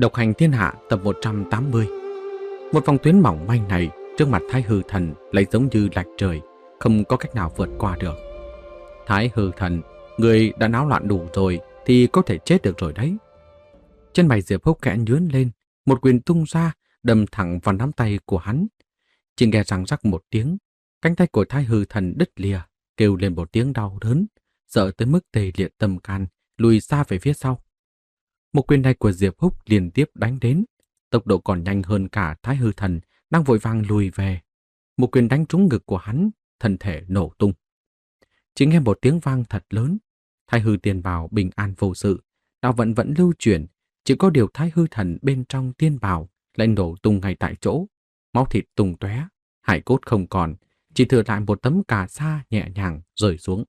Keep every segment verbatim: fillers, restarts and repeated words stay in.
Độc hành thiên hạ tập một trăm tám mươi. Một vòng tuyến mỏng manh này trước mặt Thái Hư Thần lại giống như lạch trời, không có cách nào vượt qua được. Thái Hư Thần, người đã náo loạn đủ rồi thì có thể chết được rồi đấy. Chân mày Diệp Húc khẽ nhướng lên, một quyền tung ra, đâm thẳng vào nắm tay của hắn. Chỉ nghe răng rắc một tiếng, cánh tay của Thái Hư Thần đứt lìa, kêu lên một tiếng đau đớn, sợ tới mức tê liệt tâm can, lùi xa về phía sau. Một quyền này của Diệp Húc liên tiếp đánh đến, tốc độ còn nhanh hơn cả Thái Hư Thần đang vội vàng lùi về. Một quyền đánh trúng ngực của hắn, thân thể nổ tung. Chỉ nghe một tiếng vang thật lớn, Thái Hư Tiên Bào bình an vô sự, đạo vận vẫn lưu chuyển, chỉ có điều Thái Hư Thần bên trong tiên bào lại nổ tung ngay tại chỗ, máu thịt tung tóe, hải cốt không còn, chỉ thừa lại một tấm cà sa nhẹ nhàng rơi xuống.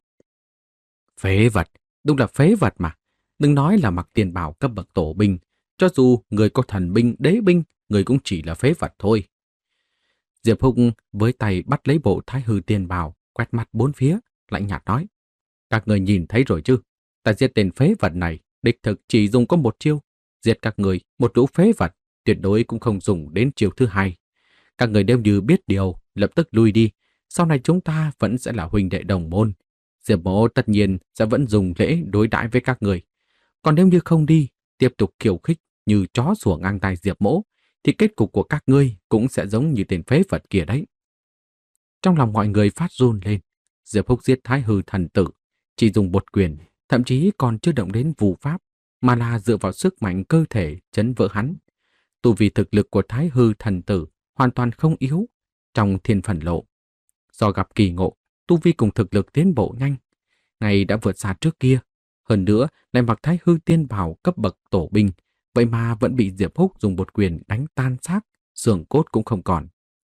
Phế vật, đúng là phế vật mà. Đừng nói là mặc tiền bào cấp bậc tổ binh, cho dù người có thần binh, đế binh, người cũng chỉ là phế vật thôi. Diệp Húc với tay bắt lấy bộ Thái Hư Tiên Bào, quét mặt bốn phía, lạnh nhạt nói: các người nhìn thấy rồi chứ? Ta giết tên phế vật này, đích thực chỉ dùng có một chiêu, giết các người một lũ phế vật, tuyệt đối cũng không dùng đến chiêu thứ hai. Các người nếu như biết điều, lập tức lui đi. Sau này chúng ta vẫn sẽ là huynh đệ đồng môn. Diệp Mỗ tất nhiên sẽ vẫn dùng lễ đối đãi với các người. Còn nếu như không đi, tiếp tục khiêu khích như chó sủa ngang tai Diệp Mỗ, thì kết cục của các ngươi cũng sẽ giống như tên phế vật kia đấy. Trong lòng mọi người phát run lên. Diệp Húc giết Thái Hư Thần tử, chỉ dùng một quyền, thậm chí còn chưa động đến vụ pháp, mà là dựa vào sức mạnh cơ thể chấn vỡ hắn. Tu vi thực lực của Thái Hư Thần tử hoàn toàn không yếu. Trong thiên phần lộ, do gặp kỳ ngộ, tu vi cùng thực lực tiến bộ nhanh, ngày đã vượt xa trước kia. Hơn nữa lại mặc Thái Hư Tiên Bào cấp bậc tổ binh, vậy mà vẫn bị Diệp Húc dùng một quyền đánh tan xác, xương cốt cũng không còn.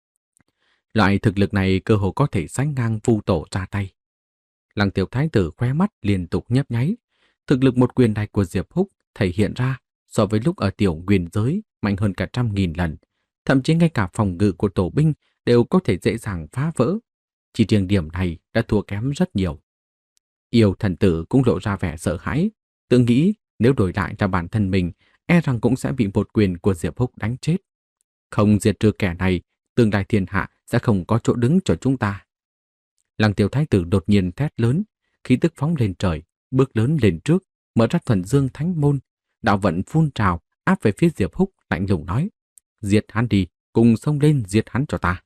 Loại thực lực này cơ hồ có thể sánh ngang Vu Tổ ra tay. Lăng Tiểu Thái tử khóe mắt liên tục nhấp nháy. Thực lực một quyền này của Diệp Húc thể hiện ra so với lúc ở tiểu nguyên giới mạnh hơn cả trăm nghìn lần, thậm chí ngay cả phòng ngự của tổ binh đều có thể dễ dàng phá vỡ. Chỉ riêng điểm này đã thua kém rất nhiều. Yêu thần tử cũng lộ ra vẻ sợ hãi, tự nghĩ nếu đổi lại cho bản thân mình, e rằng cũng sẽ bị một quyền của Diệp Húc đánh chết. Không diệt trừ kẻ này, tương lai thiên hạ sẽ không có chỗ đứng cho chúng ta. Lăng Tiểu Thái tử đột nhiên thét lớn, khí tức phóng lên trời, bước lớn lên trước, mở ra thuần dương thánh môn, đạo vận phun trào áp về phía Diệp Húc, lạnh lùng nói: giết hắn đi, cùng xông lên giết hắn cho ta.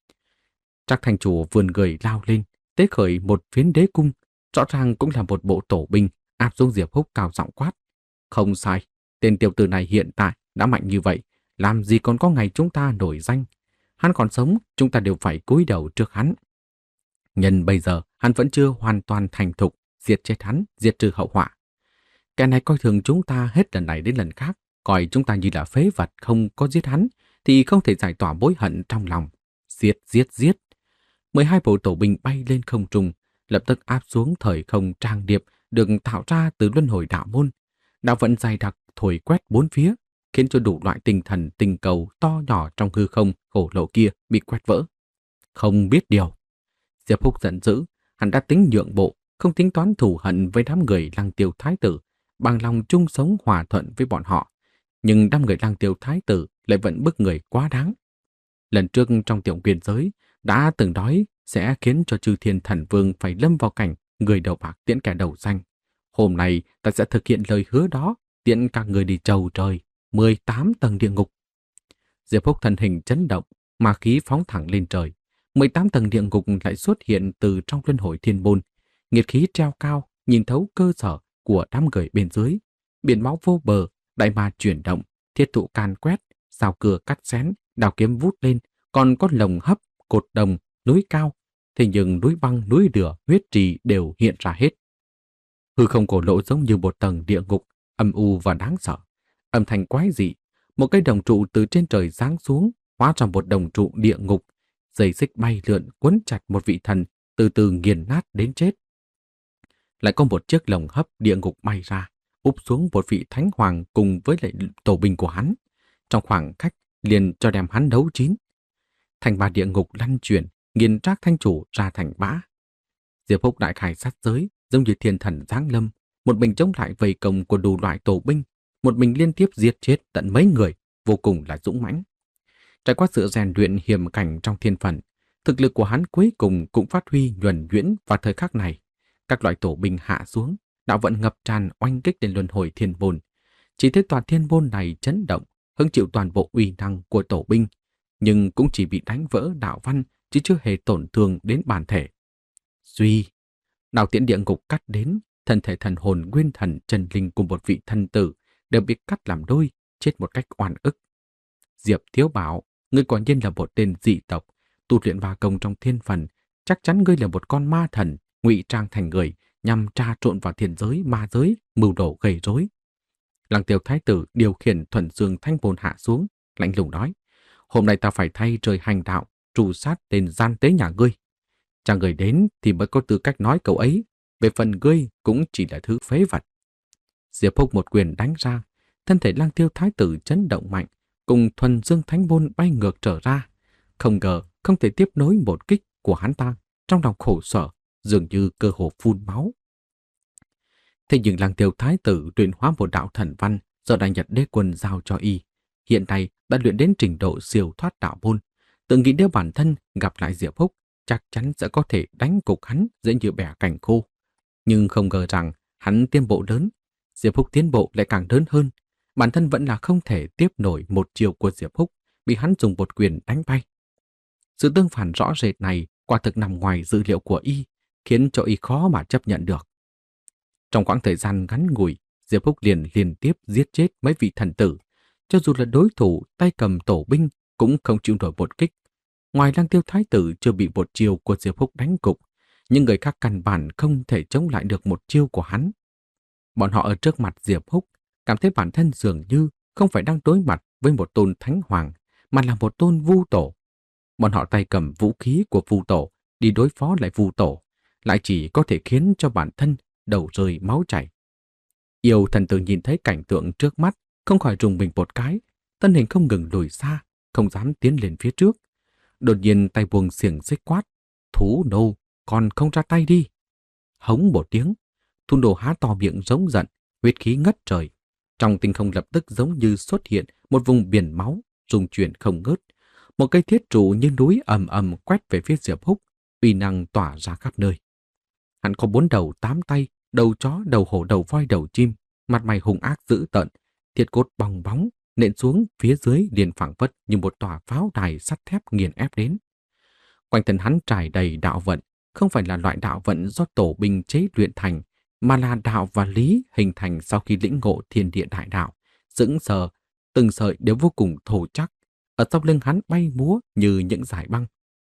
Trác thành chủ vườn người lao lên, tế khởi một phiến đế cung, rõ ràng cũng là một bộ tổ binh, áp xuống Diệp Húc cao giọng quát: không sai, tên tiểu tử này hiện tại đã mạnh như vậy, làm gì còn có ngày chúng ta nổi danh. Hắn còn sống, chúng ta đều phải cúi đầu trước hắn. Nhân bây giờ hắn vẫn chưa hoàn toàn thành thục, diệt chết hắn, diệt trừ hậu họa. Kẻ này coi thường chúng ta hết lần này đến lần khác, coi chúng ta như là phế vật, không có giết hắn thì không thể giải tỏa mối hận trong lòng. Giết, giết, giết. mười hai bộ tổ binh bay lên không trung, lập tức áp xuống thời không trang điệp được tạo ra từ luân hồi đạo môn. Đạo vận dày đặc thổi quét bốn phía, khiến cho đủ loại tinh thần tinh cầu to nhỏ trong hư không khổ lộ kia bị quét vỡ. Không biết điều. Diệp Húc giận dữ, hắn đã tính nhượng bộ, không tính toán thù hận với đám người Lăng Tiêu Thái tử, bằng lòng chung sống hòa thuận với bọn họ. Nhưng đám người Lăng Tiêu Thái tử lại vẫn bức người quá đáng. Lần trước trong tiểu nguyên giới đã từng nói sẽ khiến cho Chư Thiên Thần Vương phải lâm vào cảnh người đầu bạc tiễn kẻ đầu xanh. Hôm nay ta sẽ thực hiện lời hứa đó, tiễn các người đi chầu trời, mười tám tầng địa ngục. Diệp Húc thân hình chấn động, ma khí phóng thẳng lên trời. mười tám tầng địa ngục lại xuất hiện từ trong luân hồi thiên môn. Nghiệt khí treo cao, nhìn thấu cơ sở của đám người bên dưới. Biển máu vô bờ, đại ma chuyển động, thiết thụ can quét, sao cưa cắt xén, đào kiếm vút lên, còn có lồng hấp, cột đồng, núi cao. Thế nhưng núi băng, núi lửa, huyết trì đều hiện ra hết. Hư không cổ lộ giống như một tầng địa ngục, âm u và đáng sợ. Âm thanh quái dị, một cây đồng trụ từ trên trời giáng xuống, hóa thành một đồng trụ địa ngục. Dây xích bay lượn quấn chặt một vị thần, từ từ nghiền nát đến chết. Lại có một chiếc lồng hấp địa ngục bay ra, úp xuống một vị thánh hoàng cùng với lại tổ binh của hắn. Trong khoảng cách liền cho đem hắn nấu chín. Thành bà địa ngục lăn chuyển, nghiền Trác thanh chủ ra thành bã. Diệp Húc đại khai sát giới, giống như thiên thần giáng lâm, một mình chống lại vây công của đủ loại tổ binh, một mình liên tiếp giết chết tận mấy người, vô cùng là dũng mãnh. Trải qua sự rèn luyện hiểm cảnh trong thiên phận, thực lực của hắn cuối cùng cũng phát huy nhuần nhuyễn vào thời khắc này. Các loại tổ binh hạ xuống, đạo vận ngập tràn oanh kích lên luân hồi thiên môn. Chỉ thấy tòa thiên môn này chấn động, hứng chịu toàn bộ uy năng của tổ binh, nhưng cũng chỉ bị đánh vỡ đạo văn, chứ chưa hề tổn thương đến bản thể. Duy, đạo tiễn địa ngục cắt đến, thân thể thần hồn nguyên thần chân linh cùng một vị thân tử đều bị cắt làm đôi, chết một cách oan ức. Diệp Thiếu Bảo, ngươi quả nhiên là một tên dị tộc, tu luyện ba công trong thiên phần, chắc chắn ngươi là một con ma thần, ngụy trang thành người, nhằm tra trộn vào thiên giới, ma giới, mưu đồ gây rối. Lăng Tiêu Thái tử điều khiển thuần dương thanh bồn hạ xuống, lạnh lùng nói: hôm nay ta phải thay trời hành đạo, tru sát tên gian tế nhà ngươi. Chẳng người đến thì mới có tư cách nói câu ấy, về phần ngươi cũng chỉ là thứ phế vật. Diệp Húc một quyền đánh ra, thân thể Lăng Tiêu Thái tử chấn động mạnh, cùng thuần dương thánh môn bay ngược trở ra. Không ngờ không thể tiếp nối một kích của hắn ta, trong lòng khổ sở, dường như cơ hồ phun máu. Thế nhưng Lăng Tiêu Thái tử luyện hóa một đạo thần văn do Đại Nhật Đế Quân giao cho y, hiện nay đã luyện đến trình độ siêu thoát đạo môn. Tự nghĩ nếu bản thân gặp lại Diệp Húc, chắc chắn sẽ có thể đánh gục hắn dễ như bẻ cành khô. Nhưng không ngờ rằng hắn tiến bộ lớn, Diệp Húc tiến bộ lại càng lớn hơn. Bản thân vẫn là không thể tiếp nổi một chiều của Diệp Húc, bị hắn dùng một quyền đánh bay. Sự tương phản rõ rệt này quả thực nằm ngoài dữ liệu của y, khiến cho y khó mà chấp nhận được. Trong quãng thời gian ngắn ngủi, Diệp Húc liền liên tiếp giết chết mấy vị thần tử. Cho dù là đối thủ tay cầm tổ binh cũng không chịu nổi một kích. Ngoài Lăng Tiêu Thái tử chưa bị một chiêu của Diệp Húc đánh gục, nhưng người khác căn bản không thể chống lại được một chiêu của hắn. Bọn họ ở trước mặt Diệp Húc cảm thấy bản thân dường như không phải đang đối mặt với một tôn thánh hoàng, mà là một tôn vu tổ. Bọn họ tay cầm vũ khí của vu tổ đi đối phó lại vu tổ, lại chỉ có thể khiến cho bản thân đầu rơi máu chảy. Yêu thần tử nhìn thấy cảnh tượng trước mắt, không khỏi rùng mình một cái, thân hình không ngừng lùi xa, không dám tiến lên phía trước. Đột nhiên tay buông xiềng xích quát: thú nô, còn không ra tay đi. Hống một tiếng, Thun Đồ há to miệng giống giận, huyết khí ngất trời. Trong tinh không lập tức giống như xuất hiện một vùng biển máu, rung chuyển không ngớt. Một cây thiết trụ như núi ầm ầm quét về phía Diệp Húc, uy năng tỏa ra khắp nơi. Hắn có bốn đầu tám tay, đầu chó, đầu hổ, đầu voi, đầu chim, mặt mày hung ác dữ tợn, thiết cốt bong bóng nện xuống phía dưới liền phảng phất như một tòa pháo đài sắt thép nghiền ép đến. Quanh thân hắn trải đầy đạo vận, không phải là loại đạo vận do tổ binh chế luyện thành, mà là đạo và lý hình thành sau khi lĩnh ngộ thiên địa đại đạo, sững sờ, từng sợi đều vô cùng thô chắc, ở sau lưng hắn bay múa như những dải băng.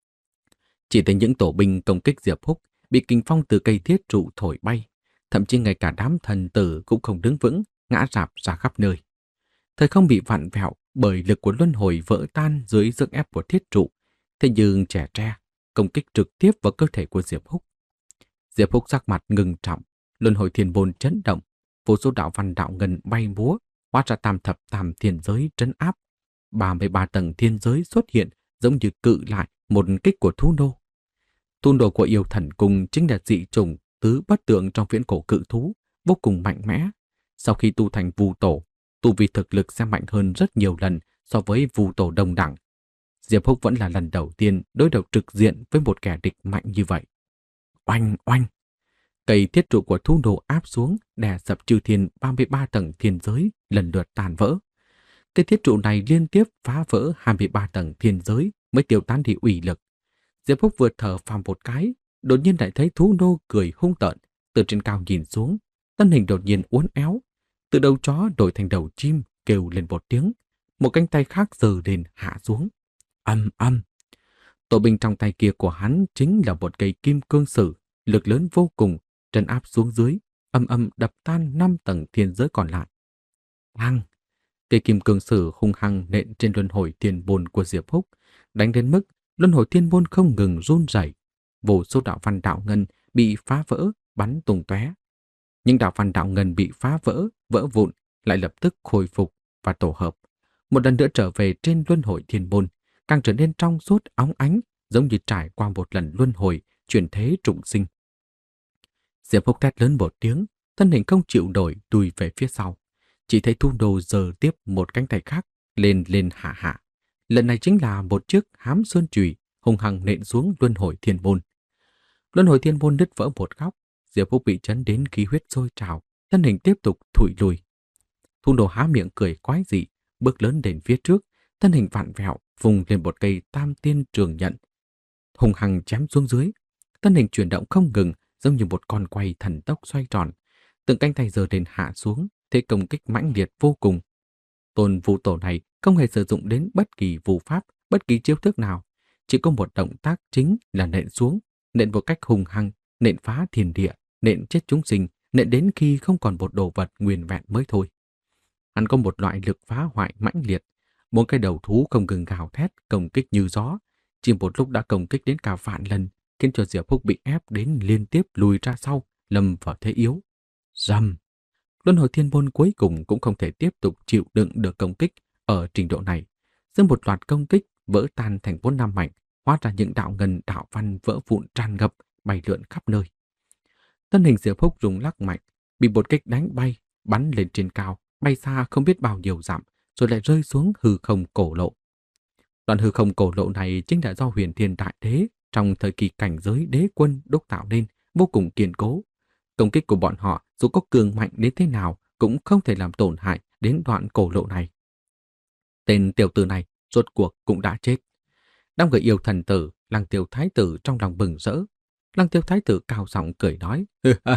Chỉ thấy những tổ binh công kích Diệp Húc bị kình phong từ cây thiết trụ thổi bay, thậm chí ngay cả đám thần tử cũng không đứng vững, ngã rạp ra khắp nơi. Thời không bị vặn vẹo bởi lực của luân hồi vỡ tan dưới sức ép của thiết trụ, thế nhưng trẻ tre công kích trực tiếp vào cơ thể của Diệp Húc. Diệp Húc sắc mặt ngưng trọng, luân hồi thiên môn chấn động, vô số đạo văn đạo ngân bay múa, hóa ra tam thập tam thiên giới trấn áp. ba mươi ba tầng thiên giới xuất hiện giống như cự lại một kích của thú nô. Thú nô của yêu thần cung chính là dị chủng tứ bất tượng trong viễn cổ cự thú, vô cùng mạnh mẽ. Sau khi tu thành vu tổ, tu vi thực lực sẽ mạnh hơn rất nhiều lần so với vu tổ đồng đẳng. Diệp Húc vẫn là lần đầu tiên đối đầu trực diện với một kẻ địch mạnh như vậy. Oanh oanh! Cây thiết trụ của thú nô áp xuống, đè sập chư thiên ba mươi ba tầng thiên giới lần lượt tàn vỡ. Cây thiết trụ này liên tiếp phá vỡ hai mươi ba tầng thiên giới mới tiêu tán đi uy lực. Diệp Húc vừa thở phào một cái, đột nhiên lại thấy thú nô cười hung tợn, từ trên cao nhìn xuống, thân hình đột nhiên uốn éo, từ đầu chó đổi thành đầu chim, kêu lên một tiếng, một cánh tay khác giơ lên hạ xuống. Âm âm. Tổ binh trong tay kia của hắn chính là một cây kim cương sử, lực lớn vô cùng, trấn áp xuống dưới, âm âm đập tan năm tầng thiên giới còn lại. Bang! Cây kim cương sử hung hăng nện trên luân hồi thiên môn của Diệp Húc, đánh đến mức luân hồi thiên môn không ngừng run rẩy, vô số đạo văn đạo ngân bị phá vỡ, bắn tung tóe. Nhưng đạo văn đạo ngân bị phá vỡ, vỡ vụn lại lập tức khôi phục và tổ hợp, một lần nữa trở về trên luân hồi thiên môn, càng trở nên trong suốt óng ánh, giống như trải qua một lần luân hồi chuyển thế trùng sinh. Diệp Húc thét lớn một tiếng, thân hình không chịu nổi lùi về phía sau. Chỉ thấy Thu Đô giơ tiếp một cánh tay khác, lên lên hạ hạ. Lần này chính là một chiếc hám sơn chùy hung hăng nện xuống luân hồi thiên môn. Luân hồi thiên môn đứt vỡ một góc, Diệp Phúc bị chấn đến khí huyết sôi trào, thân hình tiếp tục thụi lùi. Thu Đô há miệng cười quái dị, bước lớn đến phía trước, thân hình vặn vẹo, vùng lên một cây tam tiên trường nhận, hung hăng chém xuống dưới. Thân hình chuyển động không ngừng, giống như một con quay thần tốc xoay tròn. Từng cánh tay giơ lên hạ xuống, thế công kích mãnh liệt vô cùng. Tôn Vũ Tổ này không hề sử dụng đến bất kỳ vũ pháp, bất kỳ chiêu thức nào, chỉ có một động tác chính là nện xuống, nện một cách hung hăng, nện phá thiên địa, nện chết chúng sinh, nện đến khi không còn một đồ vật nguyên vẹn mới thôi. Hắn có một loại lực phá hoại mãnh liệt, bốn cái đầu thú không ngừng gào thét, công kích như gió, chỉ một lúc đã công kích đến cả vạn lần, khiến cho Diệp Húc bị ép đến liên tiếp lùi ra sau, lâm vào thế yếu. Rầm! Luân hồi thiên môn cuối cùng cũng không thể tiếp tục chịu đựng được công kích ở trình độ này. Giữa một loạt công kích vỡ tan thành bốn năm mảnh, hóa ra những đạo ngân đạo văn vỡ vụn tràn ngập, bay lượn khắp nơi. Thân hình Diệp Húc rung lắc mạnh, bị một kích đánh bay, bắn lên trên cao, bay xa không biết bao nhiêu dặm, rồi lại rơi xuống hư không cổ lộ. Đoạn hư không cổ lộ này chính là do Huyền Thiên Đại Đế trong thời kỳ cảnh giới đế quân đúc tạo nên, vô cùng kiên cố. Công kích của bọn họ dù có cường mạnh đến thế nào cũng không thể làm tổn hại đến đoạn cổ lộ này. Tên tiểu tử này rốt cuộc cũng đã chết. Đám người yêu thần tử, Lăng Tiêu Thái tử trong lòng bừng rỡ. Lăng Tiêu Thái tử cao giọng cười nói: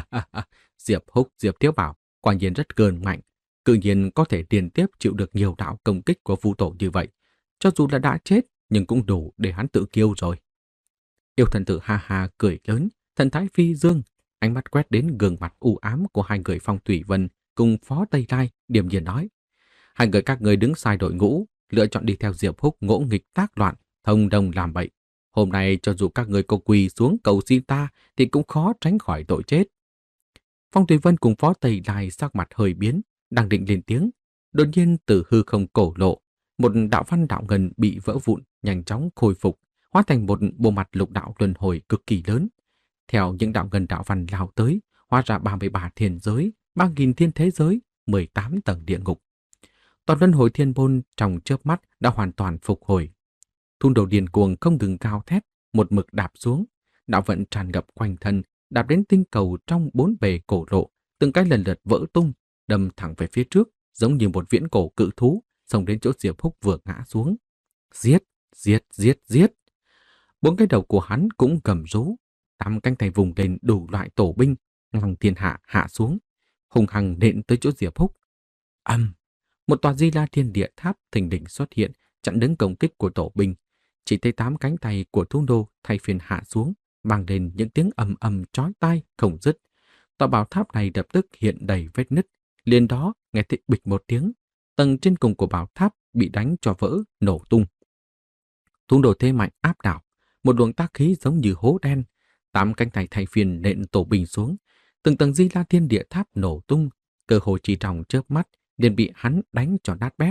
Diệp Húc, Diệp Thiếu Bảo quả nhiên rất cường mạnh, tự nhiên có thể liên tiếp chịu được nhiều đạo công kích của Vu Tổ như vậy. Cho dù là đã chết, nhưng cũng đủ để hắn tự kiêu rồi. Yêu thần tử ha ha cười lớn, thần thái phi dương, ánh mắt quét đến gương mặt u ám của hai người Phong Thủy Vân cùng Phó Tây Lai, điềm nhiên nói: hai người các người đứng sai đội ngũ, lựa chọn đi theo Diệp Húc ngỗ nghịch tác loạn, thông đồng làm bậy. Hôm nay cho dù các người có quỳ xuống cầu xin ta thì cũng khó tránh khỏi tội chết. Phong Thủy Vân cùng Phó Tây Lai sắc mặt hơi biến, đang định lên tiếng, đột nhiên từ hư không cổ lộ, một đạo văn đạo ngân bị vỡ vụn, nhanh chóng khôi phục, hóa thành một bộ mặt lục đạo luân hồi cực kỳ lớn. Theo những đạo ngân đạo văn lao tới, hóa ra ba mươi ba thiên giới, ba nghìn thiên thế giới, mười tám tầng địa ngục. Toàn luân hồi thiên môn trong chớp mắt đã hoàn toàn phục hồi. Thun đầu điền cuồng không ngừng cao thét, một mực đạp xuống, đạo vận tràn ngập quanh thân, đạp đến tinh cầu trong bốn bề cổ lộ, từng cái lần lượt vỡ tung, đâm thẳng về phía trước, giống như một viễn cổ cự thú, xông đến chỗ Diệp Húc vừa ngã xuống. Giết, giết, giết, giết. Bốn cái đầu của hắn cũng gầm rú, tám cánh tay vùng lên đủ loại tổ binh, ngang thiên hạ hạ xuống, hùng hăng nện tới chỗ Diệp Húc. Âm, một tòa Di La Thiên Địa Tháp thình lình xuất hiện, chặn đứng công kích của tổ binh. Chỉ thấy tám cánh tay của Thú Đô thay phiên hạ xuống, vang lên những tiếng ầm ầm chói tai không dứt. Tòa bảo tháp này lập tức hiện đầy vết nứt, liền đó nghe thấy bịch một tiếng, tầng trên cùng của bảo tháp bị đánh cho vỡ, nổ tung. Thú Đô thế mạnh áp đảo, một luồng tác khí giống như hố đen, tám cánh tay thay phiên nện tổ binh xuống, từng tầng Di La Thiên Địa Tháp nổ tung, cơ hồ chỉ trong chớp mắt liền bị hắn đánh cho nát bét.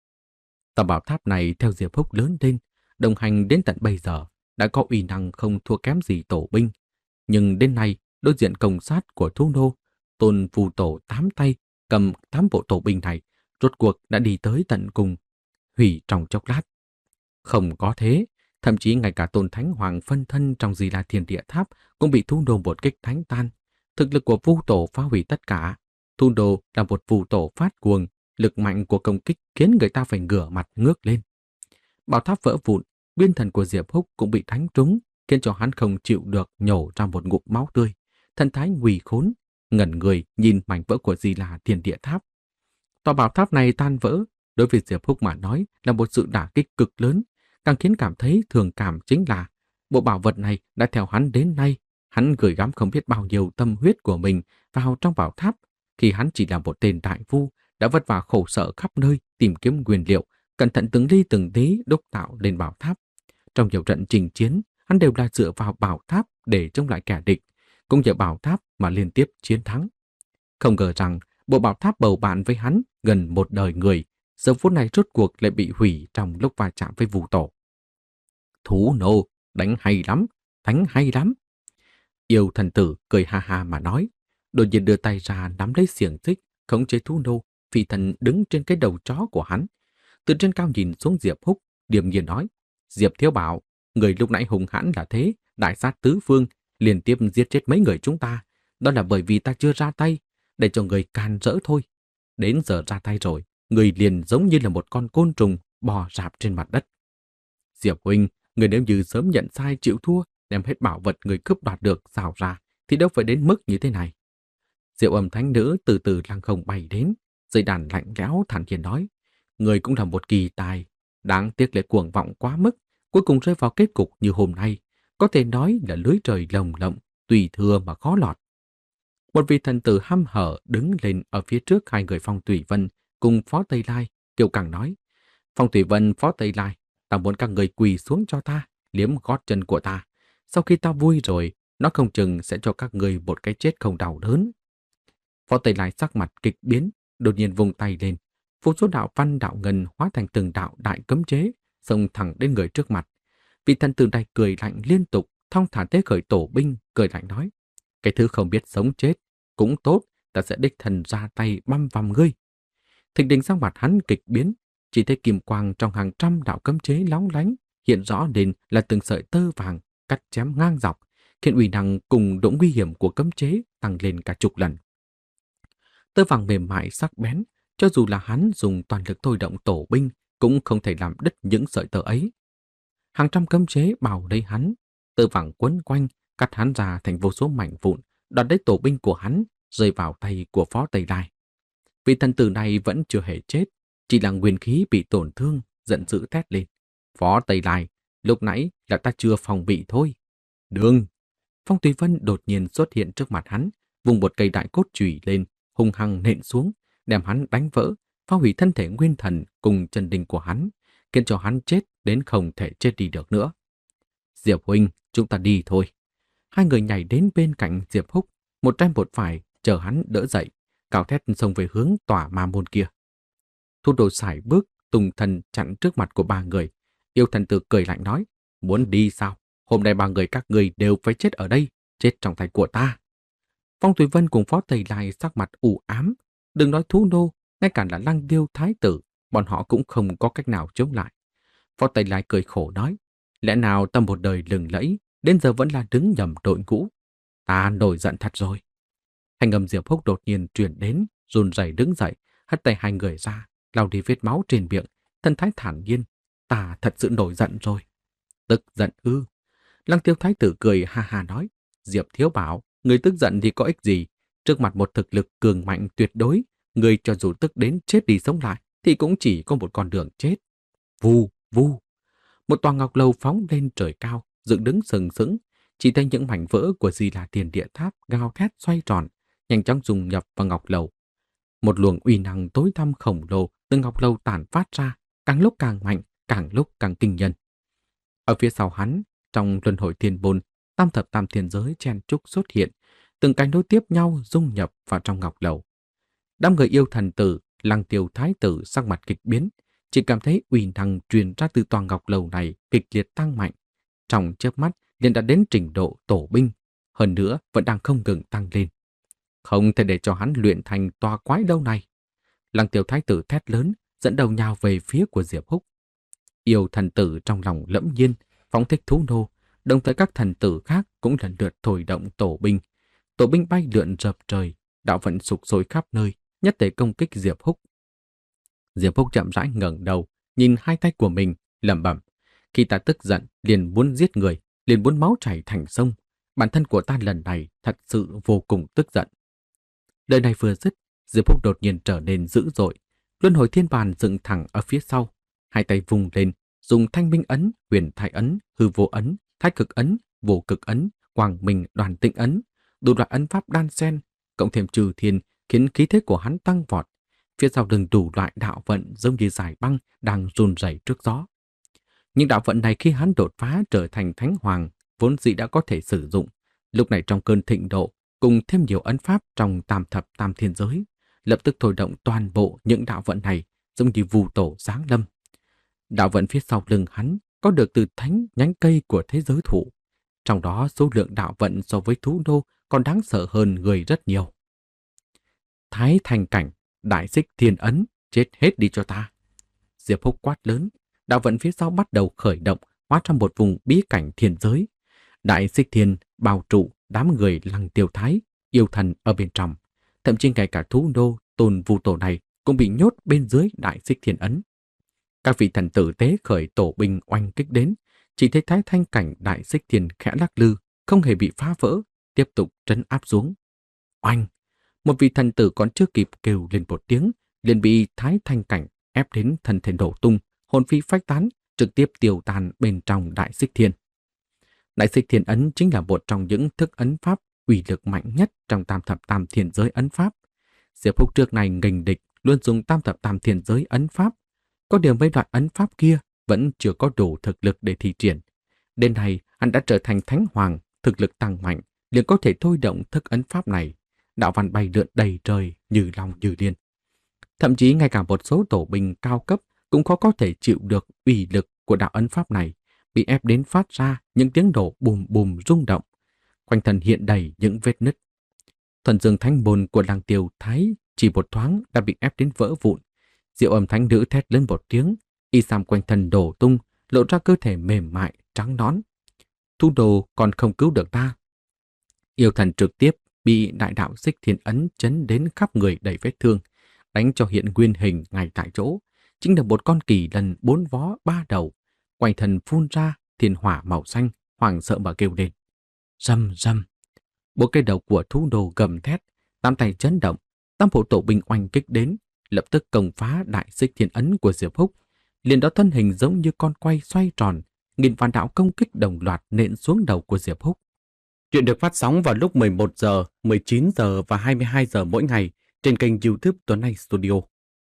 Tòa bảo tháp này theo Diệp Húc lớn lên, đồng hành đến tận bây giờ, đã có uy năng không thua kém gì tổ binh. Nhưng đến nay, đối diện công sát của Thú Đô, Tôn Phù Tổ tám tay cầm tám bộ tổ binh này, rốt cuộc đã đi tới tận cùng, hủy trong chốc lát. Không có thế, thậm chí ngay cả Tôn Thánh Hoàng phân thân trong Di La Thiên Địa Tháp cũng bị Thú Đô một kích thánh tan. Thực lực của Vu Tổ phá hủy tất cả. Thú Đô là một Vu Tổ phát cuồng, lực mạnh của công kích khiến người ta phải ngửa mặt ngước lên. Bảo tháp vỡ vụn, biên thần của Diệp Húc cũng bị đánh trúng, khiến cho hắn không chịu được nhổ ra một ngụm máu tươi. Thần thái quỳ khốn, ngẩn người nhìn mảnh vỡ của Di La Thiên Địa Tháp. Tòa bảo tháp này tan vỡ, đối với Diệp Húc mà nói là một sự đả kích cực lớn, càng khiến cảm thấy thường cảm chính là bộ bảo vật này đã theo hắn đến nay. Hắn gửi gắm không biết bao nhiêu tâm huyết của mình vào trong bảo tháp, khi hắn chỉ là một tên đại vu, đã vất vả khổ sở khắp nơi tìm kiếm nguyên liệu, cẩn thận từng ly từng tí đúc tạo lên bảo tháp. Trong nhiều trận chinh chiến, hắn đều là dựa vào bảo tháp để chống lại kẻ địch, cũng nhờ bảo tháp mà liên tiếp chiến thắng. Không ngờ rằng bộ bảo tháp bầu bạn với hắn gần một đời người, giờ phút này rốt cuộc lại bị hủy trong lúc va chạm với Vu Tổ. Thú nô, đánh hay lắm, đánh hay lắm. Yêu thần tử cười ha ha mà nói, đột nhiên đưa tay ra nắm lấy xiềng xích, khống chế Thú Nô, Phi thần đứng trên cái đầu chó của hắn, từ trên cao nhìn xuống Diệp Húc, điềm nhiên nói: Diệp Thiếu Bảo, người lúc nãy hùng hãn là thế, đại sát tứ phương, liên tiếp giết chết mấy người chúng ta, đó là bởi vì ta chưa ra tay, để cho người can rỡ thôi. Đến giờ ra tay rồi, người liền giống như là một con côn trùng bò rạp trên mặt đất. Diệp huynh, người nếu như sớm nhận sai chịu thua, đem hết bảo vật người cướp đoạt được rào ra, thì đâu phải đến mức như thế này. Diệu âm thánh nữ từ từ lăng không bay đến, dây đàn lạnh lẽo thản nhiên nói: Người cũng là một kỳ tài, đáng tiếc lại cuồng vọng quá mức, cuối cùng rơi vào kết cục như hôm nay, có thể nói là lưới trời lồng lộng, tùy thừa mà khó lọt. Một vị thần tử hăm hở đứng lên ở phía trước hai người Phong Thủy Vân cùng Phó Tây Lai, kiêu căng nói: Phong Thủy Vân, Phó Tây Lai, ta muốn các người quỳ xuống cho ta, liếm gót chân của ta. Sau khi ta vui rồi, nó không chừng sẽ cho các người một cái chết không đau đớn. Phó Tây Lai sắc mặt kịch biến, đột nhiên vung tay lên, vô số đạo văn đạo ngân hóa thành từng đạo đại cấm chế, xông thẳng đến người trước mặt. Vị thần tử này cười lạnh liên tục, thong thả tế khởi tổ binh, cười lạnh nói: Cái thứ không biết sống chết, cũng tốt, ta sẽ đích thần ra tay băm vằm ngươi. Thình lình sắc mặt hắn kịch biến, chỉ thấy kim quang trong hàng trăm đạo cấm chế lóng lánh hiện rõ lên là từng sợi tơ vàng cắt chém ngang dọc, khiến uy năng cùng độ nguy hiểm của cấm chế tăng lên cả chục lần. Tơ vàng mềm mại sắc bén, cho dù là hắn dùng toàn lực thôi động tổ binh cũng không thể làm đứt những sợi tơ ấy. Hàng trăm cấm chế bao lấy hắn, tơ vàng quấn quanh, cắt hắn ra thành vô số mảnh vụn, đoạt lấy tổ binh của hắn, rơi vào tay của Phó Tây Lai. Vị thần tử này vẫn chưa hề chết, chỉ là nguyên khí bị tổn thương, giận dữ thét lên: Phó Tây Lai, lúc nãy là ta chưa phòng bị thôi. Đừng! Phong Tùy Vân đột nhiên xuất hiện trước mặt hắn, vùng một cây đại cốt chùy lên, hung hăng nện xuống, đem hắn đánh vỡ, phá hủy thân thể nguyên thần cùng chân đình của hắn, khiến cho hắn chết đến không thể chết đi được nữa. Diệp huynh, chúng ta đi thôi. Hai người nhảy đến bên cạnh Diệp Húc, một trái một phải chờ hắn đỡ dậy, cào thét xông về hướng tòa ma môn kia. Thu Đồ sải bước, tung thần chặn trước mặt của ba người. Yêu thần tử cười lạnh nói: Muốn đi sao? Hôm nay ba người các người đều phải chết ở đây, chết trong tay của ta. Phong Thủy Vân cùng Phó Tây Lai sắc mặt u ám, đừng nói Thú Nô, ngay cả là Lăng Tiêu Thái tử, bọn họ cũng không có cách nào chống lại. Phó Tây Lai cười khổ nói: Lẽ nào ta một đời lừng lẫy, đến giờ vẫn là đứng nhầm đội ngũ? Ta nổi giận thật rồi. Thanh âm Diệp Húc đột nhiên truyền đến, run rẩy đứng dậy, hất tay hai người ra, lau đi vết máu trên miệng, thân thái thản nhiên: Ta thật sự nổi giận rồi. Tức giận ư? Lăng Tiêu Thái tử cười ha ha nói: Diệp Thiếu Bảo, người tức giận thì có ích gì? Trước mặt một thực lực cường mạnh tuyệt đối, người cho dù tức đến chết đi sống lại thì cũng chỉ có một con đường chết. Vù, vù. Một tòa ngọc lầu phóng lên trời cao, dựng đứng sừng sững, chỉ thấy những mảnh vỡ của Di La Tiền Địa Tháp gào thét xoay tròn, nhanh chóng dung nhập vào ngọc lầu. Một luồng uy năng tối tăm khổng lồ từ ngọc lầu tản phát ra, càng lúc càng mạnh, càng lúc càng kinh nhân. Ở phía sau hắn, trong luân hồi thiên bồn, tam thập tam thiên giới chen trúc xuất hiện, từng cánh nối tiếp nhau dung nhập vào trong ngọc lầu. Đám người yêu thần tử, Lăng Tiêu Thái tử sắc mặt kịch biến, chỉ cảm thấy uy năng truyền ra từ toàn ngọc lầu này kịch liệt tăng mạnh, trong chớp mắt liền đã đến trình độ tổ binh, hơn nữa vẫn đang không ngừng tăng lên. Không thể để cho hắn luyện thành tòa quái đâu này. Lăng Tiêu Thái tử thét lớn, dẫn đầu nhào về phía của Diệp Húc. Yêu thần tử trong lòng lẫm nhiên, phóng thích Thú Nô, đồng thời các thần tử khác cũng lần lượt thổi động tổ binh. Tổ binh bay lượn dập trời, đạo vận sục sôi khắp nơi, nhất thể công kích Diệp Húc. Diệp Húc chậm rãi ngẩng đầu, nhìn hai tay của mình, lẩm bẩm: Khi ta tức giận, liền muốn giết người, liền muốn máu chảy thành sông. Bản thân của ta lần này thật sự vô cùng tức giận. Lời này vừa dứt, Diệp Húc đột nhiên trở nên dữ dội, luân hồi thiên bàn dựng thẳng ở phía sau, hai tay vung lên, dùng thanh minh ấn, huyền thái ấn, hư vô ấn, thái cực ấn, vô cực ấn, quang minh đoàn tịnh ấn, đủ loại ấn pháp đan xen, cộng thêm trừ thiên, khiến khí thế của hắn tăng vọt. Phía sau lưng đủ loại đạo vận giống như giải băng đang run rẩy trước gió. Nhưng đạo vận này khi hắn đột phá trở thành thánh hoàng, vốn dĩ đã có thể sử dụng. Lúc này trong cơn thịnh độ, cùng thêm nhiều ấn pháp trong tam thập tam thiên giới, lập tức thôi động toàn bộ những đạo vận này, giống như vù tổ giáng lâm. Đạo vận phía sau lưng hắn có được từ thánh nhánh cây của thế giới thụ. Trong đó số lượng đạo vận so với Thú Nô còn đáng sợ hơn người rất nhiều. Thái thành cảnh, Đại Xích Thiên Ấn, chết hết đi cho ta. Diệp Húc quát lớn, đạo vận phía sau bắt đầu khởi động, hóa trong một vùng bí cảnh thiên giới. Đại Xích Thiên bao trụ đám người Lăng Tiêu Thái, yêu thần ở bên trong. Thậm chí ngay cả thú đô Tôn Vu Tổ này cũng bị nhốt bên dưới Đại Xích Thiên Ấn. Các vị thần tử tế khởi tổ binh oanh kích đến, chỉ thấy thái thanh cảnh Đại Xích Thiên khẽ lắc lư, không hề bị phá vỡ, tiếp tục trấn áp xuống. Oanh! Một vị thần tử còn chưa kịp kêu lên một tiếng, liền bị thái thanh cảnh ép đến thân thể đổ tung, hồn phi phách tán, trực tiếp tiêu tan bên trong Đại Xích Thiên. Đại Xích Thiên Ấn chính là một trong những thức ấn pháp uy lực mạnh nhất trong tam thập tam thiên giới ấn pháp. Diệp Húc trước này nghênh địch luôn dùng tam thập tam thiên giới ấn pháp, có điều mấy đoạn ấn pháp kia vẫn chưa có đủ thực lực để thi triển. Đến nay hắn đã trở thành thánh hoàng, thực lực tăng mạnh, liền có thể thôi động thức ấn pháp này. Đạo văn bay lượn đầy trời như long như liên. Thậm chí ngay cả một số tổ binh cao cấp cũng khó có thể chịu được uy lực của đạo ấn pháp này, bị ép đến phát ra những tiếng nổ bùm bùm rung động. Quanh thân hiện đầy những vết nứt. Thuần dương thánh môn của Lăng Tiêu Thái chỉ một thoáng đã bị ép đến vỡ vụn. Diệu Âm thánh nữ thét lên một tiếng, y sam quanh thân đổ tung, lộ ra cơ thể mềm mại trắng nõn. Thu đồ còn không cứu được ta. Yêu thần trực tiếp bị đại đạo Xích Thiên Ấn chấn đến khắp người đầy vết thương, đánh cho hiện nguyên hình ngay tại chỗ, chính là một con kỳ lân bốn vó ba đầu, quanh thân phun ra thiên hỏa màu xanh, hoảng sợ mà kêu lên. Rầm rầm, bộ cây đầu của thú đồ gầm thét, tam tay chấn động, tam bộ tổ binh oanh kích đến, lập tức công phá Đại Xích Thiên Ấn của Diệp Húc. Liền đó thân hình giống như con quay xoay tròn, nghìn vạn đạo công kích đồng loạt nện xuống đầu của Diệp Húc. Chuyện được phát sóng vào lúc mười một giờ, mười chín giờ và hai mươi hai giờ mỗi ngày trên kênh YouTube Tuấn Anh Studio.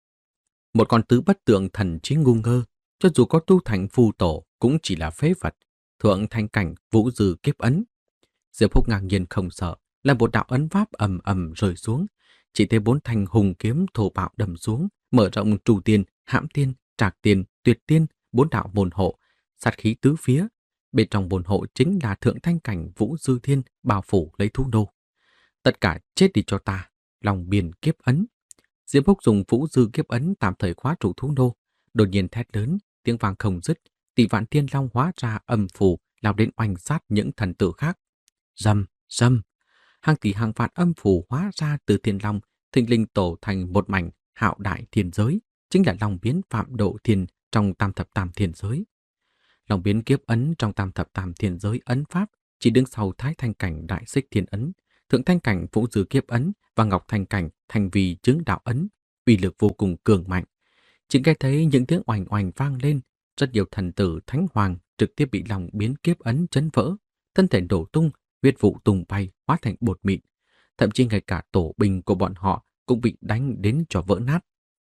Một con tứ bất tượng thần trí ngu ngơ, cho dù có tu thành phù tổ cũng chỉ là phế vật, thượng thanh cảnh vũ dư kiếp ấn. Diệp Húc ngang nhiên không sợ, là một đạo ấn pháp ầm ầm rơi xuống, chỉ thấy bốn thanh hùng kiếm thô bạo đâm xuống, mở rộng trù tiên, hãm tiên, trạc tiên, tuyệt tiên, bốn đạo môn hộ, sát khí tứ phía. Bên trong môn hộ chính là thượng thanh cảnh vũ dư thiên bao phủ lấy thú đô. Tất cả chết đi cho ta, lòng biển kiếp ấn. Diệp Húc dùng vũ dư kiếp ấn tạm thời khóa trụ thú đô, đột nhiên thét lớn, tiếng vang không dứt, tỷ vạn thiên long hóa ra âm phù lao đến oanh sát những thần tử khác. Rầm, rầm, hàng tỷ hàng vạn âm phù hóa ra từ thiên long, thình linh tổ thành một mảnh hạo đại thiên giới, chính là long biến phạm độ thiên trong tam thập tam thiên giới. Long biến kiếp ấn trong tam thập tam thiên giới ấn pháp chỉ đứng sau thái thanh cảnh Đại Xích Thiên Ấn, thượng thanh cảnh vũ dư kiếp ấn và ngọc thanh cảnh thành vì chứng đạo ấn, uy lực vô cùng cường mạnh. Chỉ nghe thấy những tiếng oành oành vang lên, rất nhiều thần tử thánh hoàng trực tiếp bị long biến kiếp ấn chấn vỡ, thân thể đổ tung, huyết vụ tung bay hóa thành bột mịn. Thậm chí ngay cả tổ binh của bọn họ cũng bị đánh đến cho vỡ nát.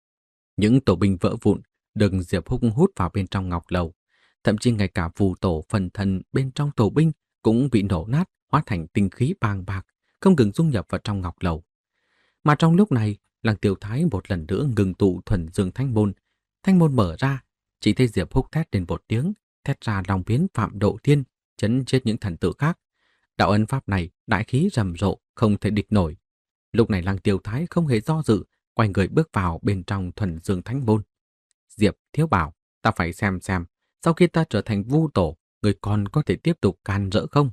Những tổ binh vỡ vụn được Diệp Húc hút vào bên trong ngọc lầu. Thậm chí ngay cả phù tổ phần thân bên trong tổ binh cũng bị nổ nát, hóa thành tinh khí bàng bạc, không ngừng dung nhập vào trong ngọc lầu. Mà trong lúc này, Lăng Tiêu Thái một lần nữa ngừng tụ thuần dương thanh môn. Thanh môn mở ra, chỉ thấy Diệp Húc thét lên một tiếng, thét ra long biến phạm độ thiên, chấn chết những thần tử khác. Đạo ấn pháp này đại khí rầm rộ, không thể địch nổi. Lúc này Lăng Tiêu Thái không hề do dự, quay người bước vào bên trong thuần dương thánh môn. Diệp Thiếu bảo, ta phải xem xem, sau khi ta trở thành vu tổ, người còn có thể tiếp tục can rỡ không?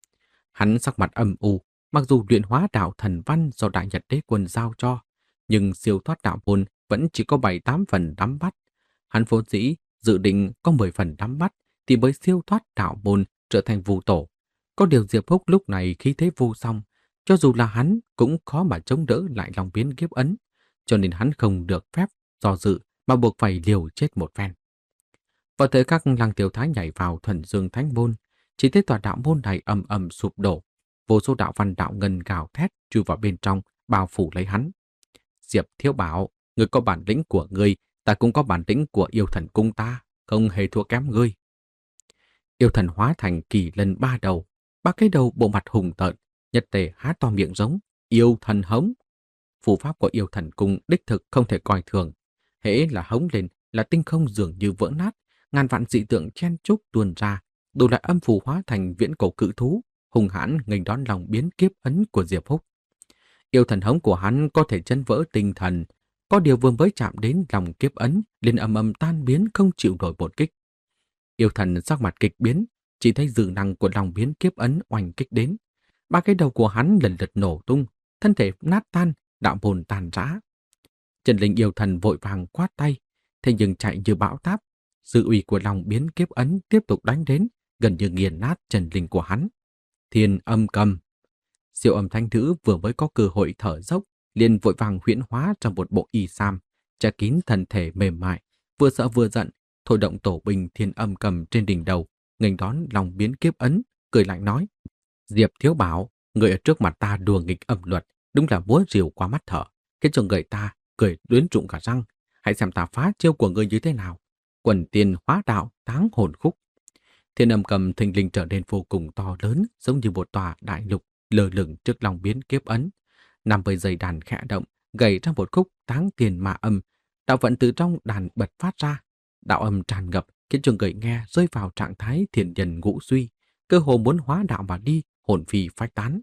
Hắn sắc mặt âm u, mặc dù luyện hóa đạo thần văn do Đại Nhật Đế Quân giao cho, nhưng siêu thoát đạo môn vẫn chỉ có bảy tám phần nắm bắt. Hắn vốn dĩ dự định có mười phần nắm bắt thì mới siêu thoát đạo môn trở thành vu tổ. Có điều Diệp Húc lúc này khí thế vô song, cho dù là hắn cũng khó mà chống đỡ lại lòng biến kiếp ấn, cho nên hắn không được phép do dự mà buộc phải liều chết một phen. Vào thời khắc Lăng Tiêu Thái nhảy vào thuần dương thánh môn, chỉ thấy tòa đạo môn này ầm ầm sụp đổ, vô số đạo văn đạo ngân gào thét chui vào bên trong, bao phủ lấy hắn. Diệp Thiếu bảo, người có bản lĩnh của ngươi, ta cũng có bản lĩnh của yêu thần cung ta, không hề thua kém ngươi. Yêu thần hóa thành kỳ lân ba đầu, ba cái đầu bộ mặt hùng tợn, nhất tề há to miệng giống, yêu thần hống. Phù pháp của yêu thần cung đích thực không thể coi thường, hễ là hống lên là tinh không dường như vỡ nát, ngàn vạn dị tượng chen chúc tuôn ra, đủ lại âm phù hóa thành viễn cổ cự thú, hùng hãn nghênh đón lòng biến kiếp ấn của Diệp Húc. Yêu thần hống của hắn có thể chấn vỡ tinh thần, Có điều vừa mới chạm đến lòng kiếp ấn, liền ầm ầm tan biến không chịu nổi một kích. Yêu thần sắc mặt kịch biến, chỉ thấy dư năng của lòng biến kiếp ấn oanh kích đến. Ba cái đầu của hắn lần lượt nổ tung, thân thể nát tan, đạo hồn tàn rã. Trần linh yêu thần vội vàng quát tay, thế nhưng chạy như bão táp. Sự uy của lòng biến kiếp ấn tiếp tục đánh đến, gần như nghiền nát trần linh của hắn. Thiên âm cầm. Siêu âm thanh nữ vừa mới có cơ hội thở dốc, liền vội vàng huyễn hóa trong một bộ y sam, che kín thân thể mềm mại, vừa sợ vừa giận, thôi động tổ binh thiên âm cầm trên đỉnh đầu, nghênh đón lòng biến kiếp ấn, cười lạnh nói: Diệp Thiếu Bảo, người ở trước mặt ta đùa nghịch âm luật, đúng là múa rìu qua mắt thở, khiến cho người ta cười đuyến rụng cả răng. Hãy xem ta phá chiêu của ngươi như thế nào. Quần tiên hóa đạo, táng hồn khúc. Thiên âm cầm thình lình trở nên vô cùng to lớn, giống như một tòa đại lục lơ lửng trước lòng biến kiếp ấn. Năm mươi dây đàn khẽ động, gầy ra một khúc táng tiền mà âm. Đạo vận từ trong đàn bật phát ra, đạo âm tràn ngập, khiến cho người nghe rơi vào trạng thái thiền nhân ngũ suy, cơ hồ muốn hóa đạo mà đi, hồn phi phách tán.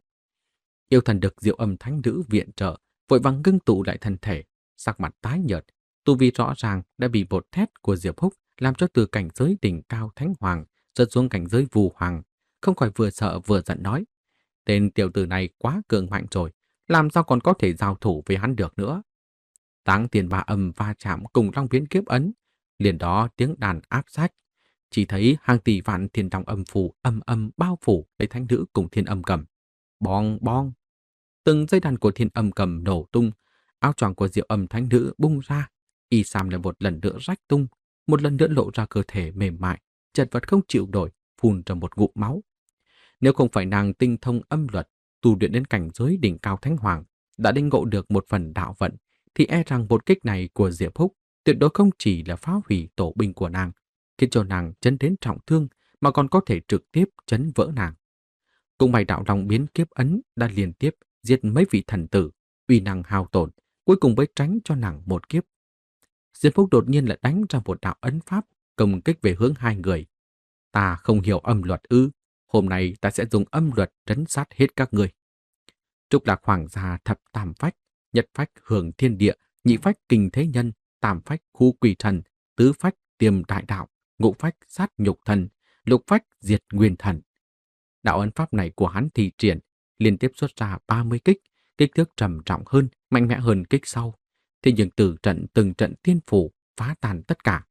Yêu thần được diệu âm thánh nữ viện trợ, vội vàng ngưng tụ lại thân thể, sắc mặt tái nhợt, tu vi rõ ràng đã bị một thét của Diệp Húc làm cho từ cảnh giới đỉnh cao thánh hoàng rớt xuống cảnh giới vù hoàng, không khỏi vừa sợ vừa giận nói: tên tiểu tử này quá cường mạnh rồi, làm sao còn có thể giao thủ với hắn được nữa. Táng tiền ba âm va chạm cùng long biến kiếp ấn, liền đó tiếng đàn áp sách, chỉ thấy hàng tỷ vạn thiên long âm phù âm âm bao phủ lấy thánh nữ cùng thiên âm cầm. Bong bong, từng dây đàn của thiên âm cầm nổ tung, áo choàng của diệu âm thánh nữ bung ra, y sam lại một lần nữa rách tung, một lần nữa lộ ra cơ thể mềm mại, chật vật không chịu nổi, phun ra một ngụm máu. Nếu không phải nàng tinh thông âm luật, tu luyện đến cảnh giới đỉnh cao thánh hoàng, đã đinh ngộ được một phần đạo vận, thì e rằng một kích này của Diệp Húc tuyệt đối không chỉ là phá hủy tổ binh của nàng, khiến cho nàng chấn đến trọng thương, mà còn có thể trực tiếp chấn vỡ nàng. Cũng may đạo long biến kiếp ấn đã liên tiếp giết mấy vị thần tử, uy năng hao tổn, cuối cùng mới tránh cho nàng một kiếp. Diệp Húc đột nhiên lại đánh ra một đạo ấn pháp, công kích về hướng hai người. Ta không hiểu âm luật ư? Hôm nay ta sẽ dùng âm luật trấn sát hết các ngươi. Trúc Lạc Hoàng gia thập tam phách, nhất phách hưởng thiên địa, nhị phách kinh thế nhân, tam phách khu quỷ thần, tứ phách tiềm đại đạo, ngũ phách sát nhục thần, lục phách diệt nguyên thần. Đạo ấn pháp này của hắn thi triển, liên tiếp xuất ra ba mươi kích, kích thước trầm trọng hơn, mạnh mẽ hơn kích sau. Thế nhưng từ trận từng trận tiên phủ phá tan tất cả.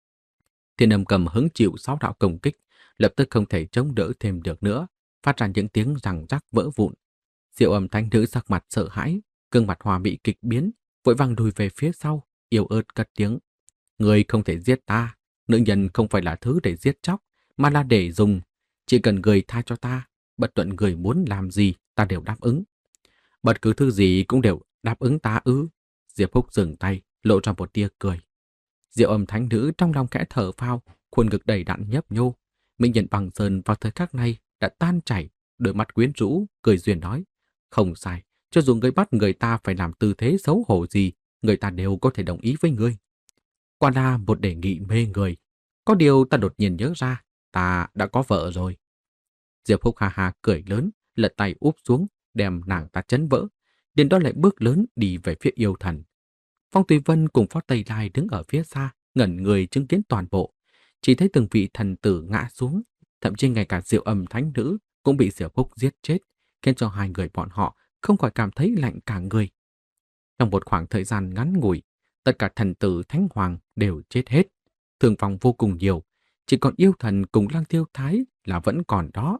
Thiên âm cầm hứng chịu sáu đạo công kích, lập tức không thể chống đỡ thêm được nữa, phát ra những tiếng răng rắc vỡ vụn. Diệu âm thánh nữ sắc mặt sợ hãi, gương mặt hòa mỹ kịch biến, vội vàng lùi về phía sau, yếu ớt cất tiếng: Người không thể giết ta, nữ nhân không phải là thứ để giết chóc, mà là để dùng. Chỉ cần người tha cho ta, bất luận người muốn làm gì, ta đều đáp ứng. Bất cứ thứ gì cũng đều đáp ứng ta ư? Diệp Húc dừng tay, lộ ra một tia cười. Diệu âm thánh nữ trong lòng khẽ thở phào, khuôn ngực đầy đặn nhấp nhô. Minh Nhật Bằng Sơn vào thời khắc này đã tan chảy, đôi mắt quyến rũ, cười duyên nói: Không sai, cho dù người bắt người ta phải làm tư thế xấu hổ gì, người ta đều có thể đồng ý với ngươi. Quả là một đề nghị mê người. Có điều ta đột nhiên nhớ ra, ta đã có vợ rồi. Diệp Húc ha ha cười lớn, lật tay úp xuống, đem nàng ta chấn vỡ. Đến đó lại bước lớn đi về phía yêu thần. Phong Tùy Vân cùng Phó Tây Lai đứng ở phía xa, ngẩn người chứng kiến toàn bộ. Chỉ thấy từng vị thần tử ngã xuống, thậm chí ngay cả Diệu âm thánh nữ cũng bị Diệp Húc giết chết, khiến cho hai người bọn họ không khỏi cảm thấy lạnh cả người. Trong một khoảng thời gian ngắn ngủi, tất cả thần tử thánh hoàng đều chết hết, thương vong vô cùng nhiều, chỉ còn yêu thần cùng Lăng Tiêu Thái là vẫn còn đó.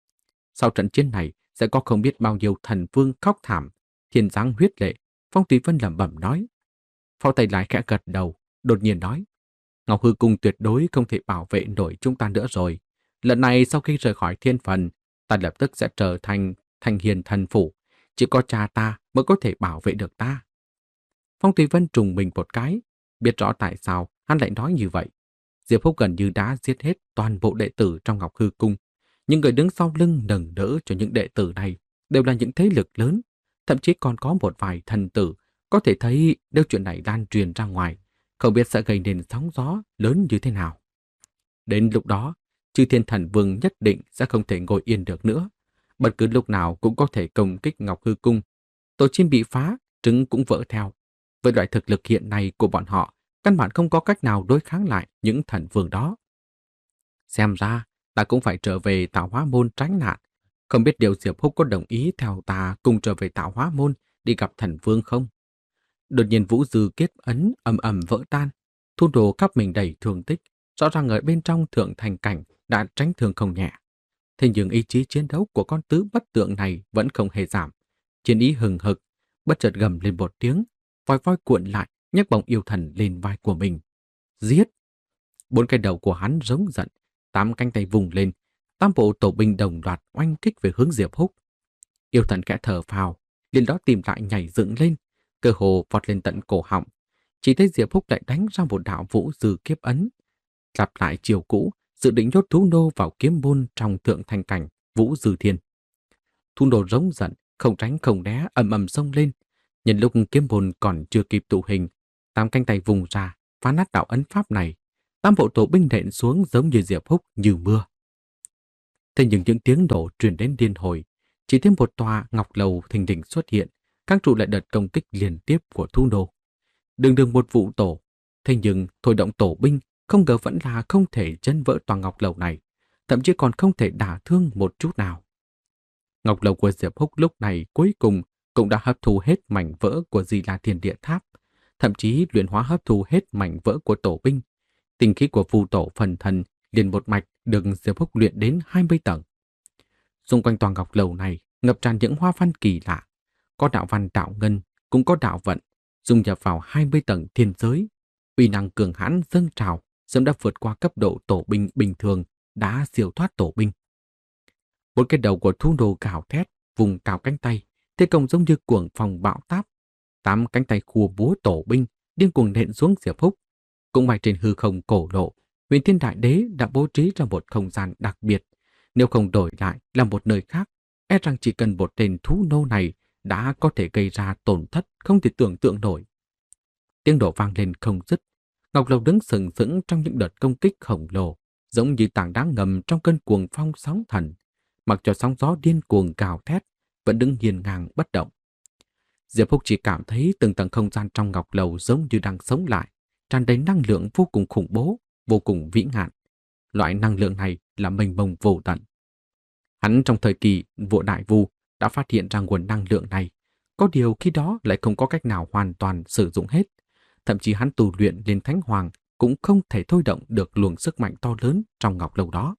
Sau trận chiến này sẽ có không biết bao nhiêu thần vương khóc thảm, thiên giáng huyết lệ. Phong Tùy Vân lẩm bẩm nói. Phó Tây Lai khẽ gật đầu, đột nhiên nói: Ngọc Hư Cung tuyệt đối không thể bảo vệ nổi chúng ta nữa rồi. Lần này sau khi rời khỏi thiên phần, ta lập tức sẽ trở thành thành hiền thần phủ. Chỉ có cha ta mới có thể bảo vệ được ta. Phong Tùy Vân trùng mình một cái, biết rõ tại sao hắn lại nói như vậy. Diệp Húc gần như đã giết hết toàn bộ đệ tử trong Ngọc Hư Cung. Nhưng người đứng sau lưng nâng đỡ cho những đệ tử này đều là những thế lực lớn, thậm chí còn có một vài thần tử. Có thể thấy nếu chuyện này lan truyền ra ngoài, không biết sẽ gây nên sóng gió lớn như thế nào. Đến lúc đó, chư thiên thần vương nhất định sẽ không thể ngồi yên được nữa. Bất cứ lúc nào cũng có thể công kích Ngọc Hư Cung. Tổ chim bị phá, trứng cũng vỡ theo. với loại thực lực hiện nay của bọn họ, căn bản không có cách nào đối kháng lại những thần vương đó. Xem ra, ta cũng phải trở về Tạo Hóa Môn tránh nạn. Không biết điều Diệp Húc có đồng ý theo ta cùng trở về Tạo Hóa Môn đi gặp thần vương không? Đột nhiên vũ dư kết ấn ầm ầm vỡ tan, Thu Đồ khắp mình đầy thương tích, rõ ràng ở bên trong thượng thành cảnh đã tránh thương không nhẹ. Thế nhưng ý chí chiến đấu của con tứ bất tượng này vẫn không hề giảm. Chiến ý hừng hực, bất chợt gầm lên một tiếng, voi voi cuộn lại, nhấc bổng yêu thần lên vai của mình. Giết! Bốn cái đầu của hắn rống giận, tám cánh tay vùng lên, tám bộ tổ binh đồng loạt oanh kích về hướng Diệp Húc. Yêu thần khẽ thở phào, liền đó tìm lại nhảy dựng lên, cơ hồ vọt lên tận cổ họng. Chỉ thấy Diệp Húc lại đánh ra một đạo vũ dư kiếp ấn, lặp lại chiều cũ, dự định nhốt thú nô vào kiếm môn trong thượng thành cảnh Vũ Dư Thiên. Thú nô rống giận, không tránh không né, ầm ầm xông lên. Nhân lúc kiếm môn còn chưa kịp tụ hình, tám cánh tay vùng ra, phá nát đạo ấn pháp này. Tám bộ tổ binh nện xuống giống như Diệp Húc như mưa. Thế nhưng những tiếng nổ truyền đến điên hồi, chỉ thêm một tòa ngọc lầu thình lình xuất hiện, các trụ lại đợt công kích liên tiếp của thú nô. Đường đường một vụ tổ, thế nhưng thôi động tổ binh không ngờ vẫn là không thể chân vỡ tòa ngọc lầu này, thậm chí còn không thể đả thương một chút nào. Ngọc lầu của Diệp Húc lúc này cuối cùng cũng đã hấp thu hết mảnh vỡ của Di La Thiên Địa Tháp, thậm chí luyện hóa hấp thu hết mảnh vỡ của tổ binh. Tinh khí của phù tổ phần thần liền một mạch được Diệp Húc luyện đến hai mươi tầng. Xung quanh tòa ngọc lầu này ngập tràn những hoa văn kỳ lạ, có đạo văn đạo ngân, cũng có đạo vận, dung nhập vào hai mươi tầng thiên giới. Uy năng cường hãn dâng trào, sớm đã vượt qua cấp độ tổ binh bình thường, đã siêu thoát tổ binh. Một cái đầu của thú nô gào thét, vùng cao cánh tay, thế công giống như cuồng phong bão táp. Tám cánh tay khua búa tổ binh điên cuồng nện xuống Diệp Húc. Cũng may trên hư không cổ lộ, Huyền Thiên Đại Đế đã bố trí ra một không gian đặc biệt. Nếu không đổi lại là một nơi khác, e rằng chỉ cần một tên thú nô này đã có thể gây ra tổn thất không thể tưởng tượng nổi. Tiếng nổ vang lên không dứt. Ngọc lầu đứng sừng sững trong những đợt công kích khổng lồ, giống như tảng đá ngầm trong cơn cuồng phong sóng thần. Mặc cho sóng gió điên cuồng gào thét, vẫn đứng hiên ngang bất động. Diệp Húc chỉ cảm thấy từng tầng không gian trong ngọc lầu giống như đang sống lại, tràn đầy năng lượng vô cùng khủng bố, vô cùng vĩ ngạn. Loại năng lượng này là mênh mông vô tận. Hắn trong thời kỳ vua đại vu đã phát hiện ra nguồn năng lượng này, có điều khi đó lại không có cách nào hoàn toàn sử dụng hết. Thậm chí hắn tu luyện lên Thánh Hoàng cũng không thể thôi động được luồng sức mạnh to lớn trong ngọc lầu đó.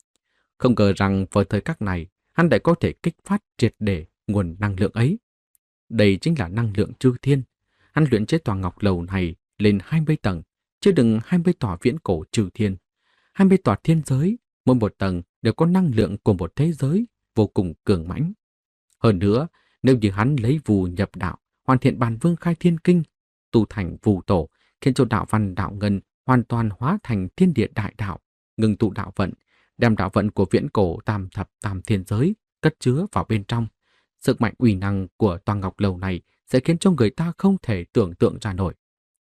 Không ngờ rằng vào thời khắc này, hắn lại có thể kích phát triệt để nguồn năng lượng ấy. Đây chính là năng lượng chư thiên. Hắn luyện chế tòa ngọc lầu này lên hai mươi tầng, chứ đừng hai mươi tòa viễn cổ chư thiên. hai mươi tòa thiên giới, mỗi một tầng đều có năng lượng của một thế giới vô cùng cường mãnh. Hơn nữa, nếu như hắn lấy vù nhập đạo, hoàn thiện bàn vương khai thiên kinh, tu thành phù tổ, khiến cho đạo văn đạo ngân hoàn toàn hóa thành thiên địa đại đạo, ngừng tụ đạo vận, đem đạo vận của viễn cổ tam thập tam thiên giới cất chứa vào bên trong. Sức mạnh uy năng của tòa ngọc lầu này sẽ khiến cho người ta không thể tưởng tượng ra nổi.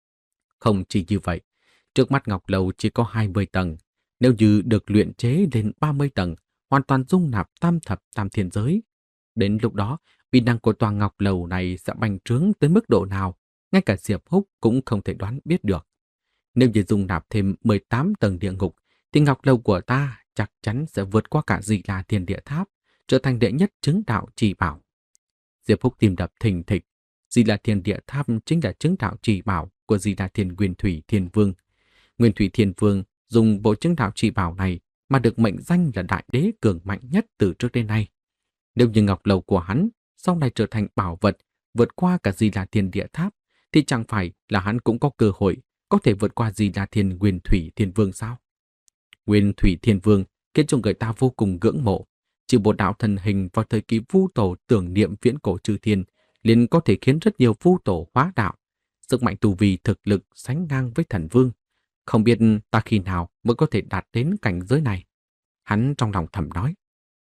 Không chỉ như vậy, trước mắt ngọc lầu chỉ có hai mươi tầng, nếu như được luyện chế lên ba mươi tầng, hoàn toàn dung nạp tam thập tam thiên giới. Đến lúc đó, uy năng của tòa ngọc lầu này sẽ bành trướng tới mức độ nào, ngay cả Diệp Húc cũng không thể đoán biết được. Nếu như dung nạp thêm mười tám tầng địa ngục, thì ngọc lầu của ta chắc chắn sẽ vượt qua cả Di La Thiên Địa Tháp, trở thành đệ nhất chứng đạo trì bảo. Diệp Húc tim đập thình thịch. Di La Thiên Địa Tháp chính là chứng đạo trì bảo của Di La Thiên Nguyên Thủy Thiên Vương. Nguyên Thủy Thiên Vương dùng bộ chứng đạo trì bảo này mà được mệnh danh là đại đế cường mạnh nhất từ trước đến nay. Nếu như ngọc lầu của hắn sau này trở thành bảo vật vượt qua cả Di La Thiên Địa Tháp, thì chẳng phải là hắn cũng có cơ hội có thể vượt qua Di La Thiên Nguyên Thủy Thiên Vương sao? Nguyên Thủy Thiên Vương khiến cho người ta vô cùng ngưỡng mộ. Chỉ một đạo thần hình vào thời kỳ vu tổ tưởng niệm viễn cổ chư thiên liền có thể khiến rất nhiều vu tổ hóa đạo. Sức mạnh tu vi thực lực sánh ngang với thần vương. Không biết ta khi nào mới có thể đạt đến cảnh giới này. Hắn trong lòng thầm nói.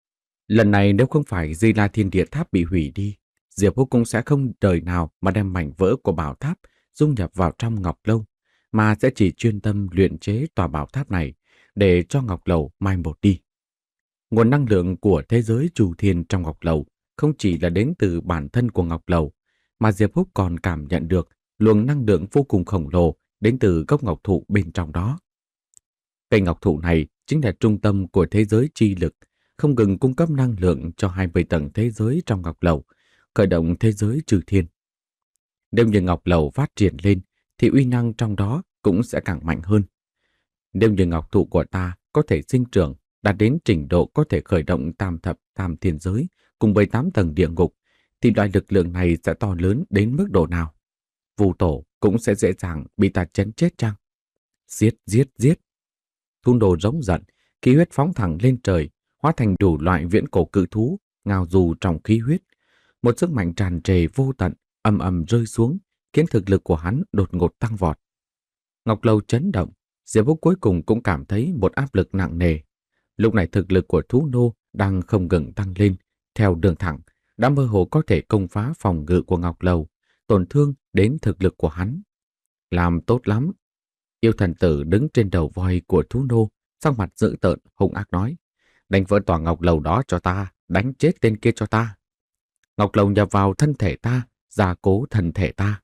Lần này nếu không phải Di La Thiên Địa Tháp bị hủy đi, Diệp Húc cũng sẽ không đời nào mà đem mảnh vỡ của bảo tháp dung nhập vào trong ngọc lâu, mà sẽ chỉ chuyên tâm luyện chế tòa bảo tháp này để cho ngọc lầu mai một đi. Nguồn năng lượng của thế giới trù thiên trong ngọc lầu không chỉ là đến từ bản thân của ngọc lầu, mà Diệp Húc còn cảm nhận được luồng năng lượng vô cùng khổng lồ đến từ gốc ngọc thụ bên trong đó. Cây ngọc thụ này chính là trung tâm của thế giới chi lực, không ngừng cung cấp năng lượng cho hai mươi tầng thế giới trong ngọc lầu, khởi động thế giới trừ thiên. Nếu như ngọc lầu phát triển lên, thì uy năng trong đó cũng sẽ càng mạnh hơn. Nếu như ngọc thụ của ta có thể sinh trưởng, đạt đến trình độ có thể khởi động tam thập tam thiên giới cùng với tám tầng địa ngục, thì loại lực lượng này sẽ to lớn đến mức độ nào? Vu tổ cũng sẽ dễ dàng bị ta chấn chết chăng? Giết, giết, giết! Thun đồ giống giận, khí huyết phóng thẳng lên trời, hóa thành đủ loại viễn cổ cự thú, ngao du trong khí huyết. Một sức mạnh tràn trề vô tận, ầm ầm rơi xuống, khiến thực lực của hắn đột ngột tăng vọt. Ngọc Lâu chấn động, Diệp Húc cuối cùng cũng cảm thấy một áp lực nặng nề. Lúc này thực lực của thú nô đang không ngừng tăng lên, theo đường thẳng, đã mơ hồ có thể công phá phòng ngự của Ngọc Lâu, tổn thương đến thực lực của hắn. Làm tốt lắm! Yêu thần tử đứng trên đầu voi của thú nô, sắc mặt dữ tợn, hung ác nói: đánh vỡ tòa Ngọc Lầu đó cho ta, đánh chết tên kia cho ta. Ngọc Lầu nhập vào thân thể ta, gia cố thân thể ta.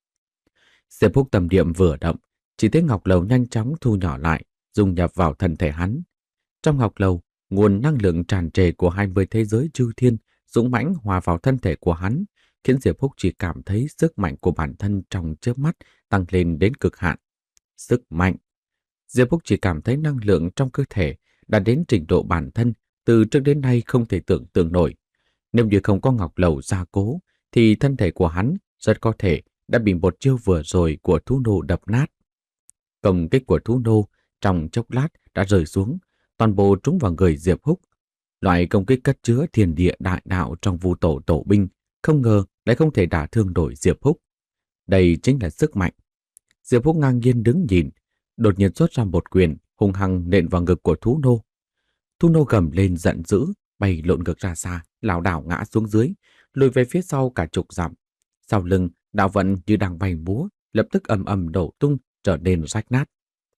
Diệp Húc tâm niệm vừa động, chỉ thấy Ngọc Lầu nhanh chóng thu nhỏ lại, dung nhập vào thân thể hắn. Trong Ngọc Lầu, nguồn năng lượng tràn trề của hai mươi thế giới chư thiên dũng mãnh hòa vào thân thể của hắn, khiến Diệp Húc chỉ cảm thấy sức mạnh của bản thân trong chớp mắt tăng lên đến cực hạn. Sức mạnh! Diệp Húc chỉ cảm thấy năng lượng trong cơ thể đã đến trình độ bản thân từ trước đến nay không thể tưởng tượng nổi. Nếu như không có Ngọc Lầu gia cố, thì thân thể của hắn rất có thể đã bị một chiêu vừa rồi của thú nô đập nát. Công kích của thú nô trong chốc lát đã rơi xuống, toàn bộ trúng vào người Diệp Húc. Loại công kích cất chứa thiên địa đại đạo trong Vu tổ tổ binh, không ngờ lại không thể đả thương nổi Diệp Húc. Đây chính là sức mạnh. Diệp Húc ngang nhiên đứng nhìn, đột nhiên xuất ra một quyền, hung hăng nện vào ngực của thú nô. Thú nô gầm lên giận dữ, bay lộn ngược ra xa, lảo đảo ngã xuống dưới, lùi về phía sau cả chục dặm. Sau lưng, đạo vận như đang bay múa, lập tức ầm ầm đổ tung, trở nên rách nát.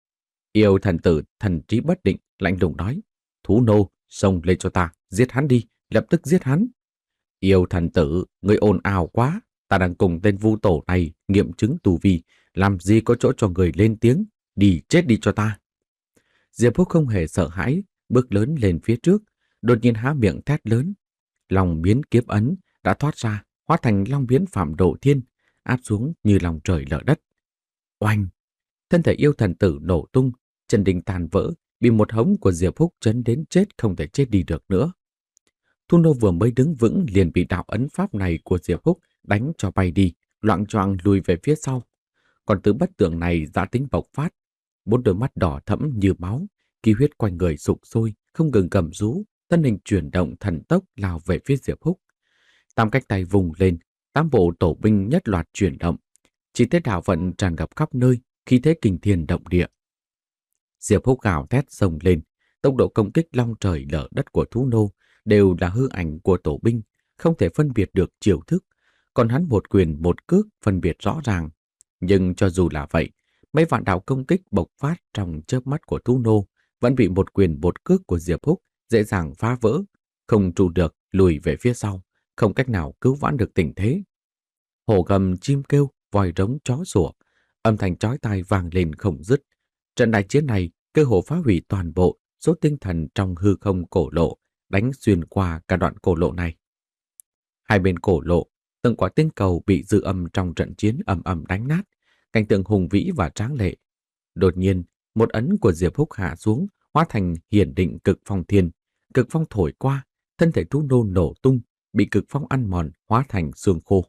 Yêu thần tử thần trí bất định, lạnh lùng nói: thú nô, xông lên cho ta, giết hắn đi, lập tức giết hắn. Yêu thần tử, người ồn ào quá, ta đang cùng tên Vu tổ này nghiệm chứng tu vi, làm gì có chỗ cho người lên tiếng, đi chết đi cho ta. Diệp Húc không hề sợ hãi, bước lớn lên phía trước, đột nhiên há miệng thét lớn. Long biến kiếp ấn đã thoát ra, hóa thành long biến Phạm Độ Thiên, áp xuống như lòng trời lở đất. Oanh! Thân thể yêu thần tử nổ tung, chân đình tàn vỡ, bị một hống của Diệp Húc chấn đến chết không thể chết đi được nữa. Thu nô vừa mới đứng vững liền bị đạo ấn pháp này của Diệp Húc đánh cho bay đi, loạng choạng lùi về phía sau. Còn từ bất tượng này dã tính bộc phát, bốn đôi mắt đỏ thẫm như máu, khí huyết quanh người sục sôi, không ngừng gầm rú, thân hình chuyển động thần tốc lao về phía Diệp Húc. Tam cánh tay vùng lên, tám bộ tổ binh nhất loạt chuyển động, chỉ thấy đạo vận tràn ngập khắp nơi, khí thế kinh thiên động địa. Diệp Húc gào thét xông lên, tốc độ công kích long trời lở đất của thú nô đều là hư ảnh của tổ binh, không thể phân biệt được chiêu thức, còn hắn một quyền một cước phân biệt rõ ràng. Nhưng cho dù là vậy, mấy vạn đạo công kích bộc phát trong chớp mắt của thú nô vẫn bị một quyền một cước của Diệp Húc dễ dàng phá vỡ, không trụ được lùi về phía sau, không cách nào cứu vãn được tình thế. Hổ gầm, chim kêu, voi rống, chó sủa, âm thanh chói tai vang lên không dứt. Trận đại chiến này cơ hồ phá hủy toàn bộ số tinh thần trong hư không cổ lộ, đánh xuyên qua cả đoạn cổ lộ này. Hai bên cổ lộ, từng quả tinh cầu bị dư âm trong trận chiến ầm ầm đánh nát, cảnh tượng hùng vĩ và tráng lệ. Đột nhiên, một ấn của Diệp Húc hạ xuống, hóa thành hiển định cực phong thiên. Cực phong thổi qua, thân thể thú nô nổ tung, bị cực phong ăn mòn, hóa thành xương khô.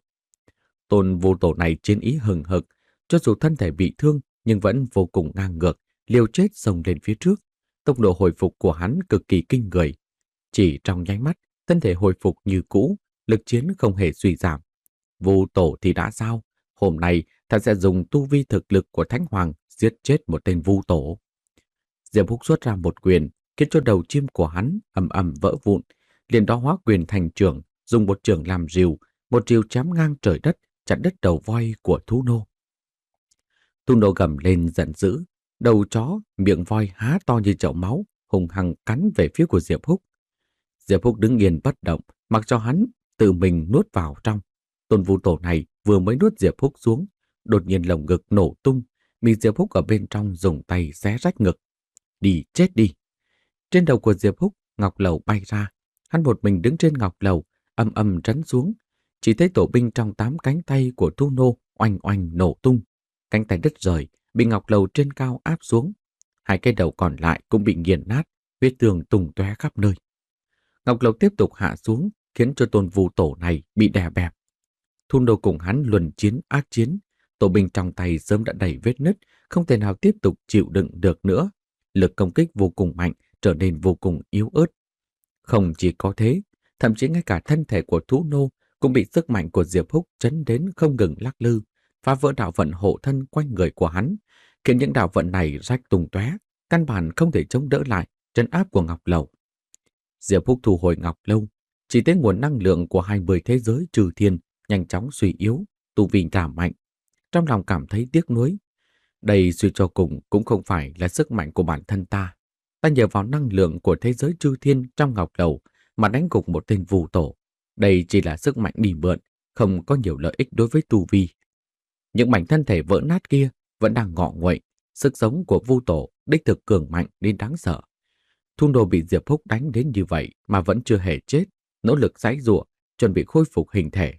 Tôn vô tổ này chiến ý hừng hực, cho dù thân thể bị thương nhưng vẫn vô cùng ngang ngược, liều chết xông lên phía trước. Tốc độ hồi phục của hắn cực kỳ kinh người. Chỉ trong nháy mắt, thân thể hồi phục như cũ, lực chiến không hề suy giảm. Vô tổ thì đã sao? Hôm nay ta sẽ dùng tu vi thực lực của Thánh Hoàng giết chết một tên vu tổ. Diệp Húc xuất ra một quyền, khiến cho đầu chim của hắn ầm ầm vỡ vụn, liền đó hóa quyền thành trường, dùng một trường làm rìu, một rìu chém ngang trời đất, chặt đứt đầu voi của thú nô. Thú nô gầm lên giận dữ, đầu chó, miệng voi há to như chậu máu, hùng hăng cắn về phía của Diệp Húc. Diệp Húc đứng yên bất động, mặc cho hắn tự mình nuốt vào trong. Tôn vu tổ này vừa mới nuốt Diệp Húc xuống, đột nhiên lồng ngực nổ tung, bị Diệp Húc ở bên trong dùng tay xé rách ngực. Đi, chết đi! Trên đầu của Diệp Húc, ngọc lầu bay ra. Hắn một mình đứng trên ngọc lầu, âm âm trấn xuống. Chỉ thấy tổ binh trong tám cánh tay của Thu Nô oanh oanh nổ tung. Cánh tay đứt rời, bị ngọc lầu trên cao áp xuống. Hai cái đầu còn lại cũng bị nghiền nát, vết thương tung tóe khắp nơi. Ngọc lầu tiếp tục hạ xuống, khiến cho tôn vu tổ này bị đè bẹp. Thu Nô cùng hắn luân chiến ác chiến, tổ binh trong tay sớm đã đầy vết nứt, không thể nào tiếp tục chịu đựng được nữa. Lực công kích vô cùng mạnh, trở nên vô cùng yếu ớt. Không chỉ có thế, thậm chí ngay cả thân thể của Thu Nô cũng bị sức mạnh của Diệp Húc chấn đến không ngừng lắc lư, phá vỡ đạo vận hộ thân quanh người của hắn, khiến những đạo vận này rách tung tóe, căn bản không thể chống đỡ lại trấn áp của Ngọc Lầu. Diệp Húc thu hồi Ngọc Lâu, chỉ thấy nguồn năng lượng của hai mươi thế giới trừ thiên nhanh chóng suy yếu, tu vi giảm mạnh. Trong lòng cảm thấy tiếc nuối. Đây suy cho cùng cũng không phải là sức mạnh của bản thân ta. Ta nhờ vào năng lượng của thế giới chư thiên trong Ngọc Lầu mà đánh gục một tên phù tổ. Đây chỉ là sức mạnh đi mượn, không có nhiều lợi ích đối với tu vi. Những mảnh thân thể vỡ nát kia vẫn đang ngọ nguậy, sức sống của vu tổ đích thực cường mạnh đến đáng sợ. Thu Nô bị Diệp Húc đánh đến như vậy mà vẫn chưa hề chết, nỗ lực giãy giụa, chuẩn bị khôi phục hình thể.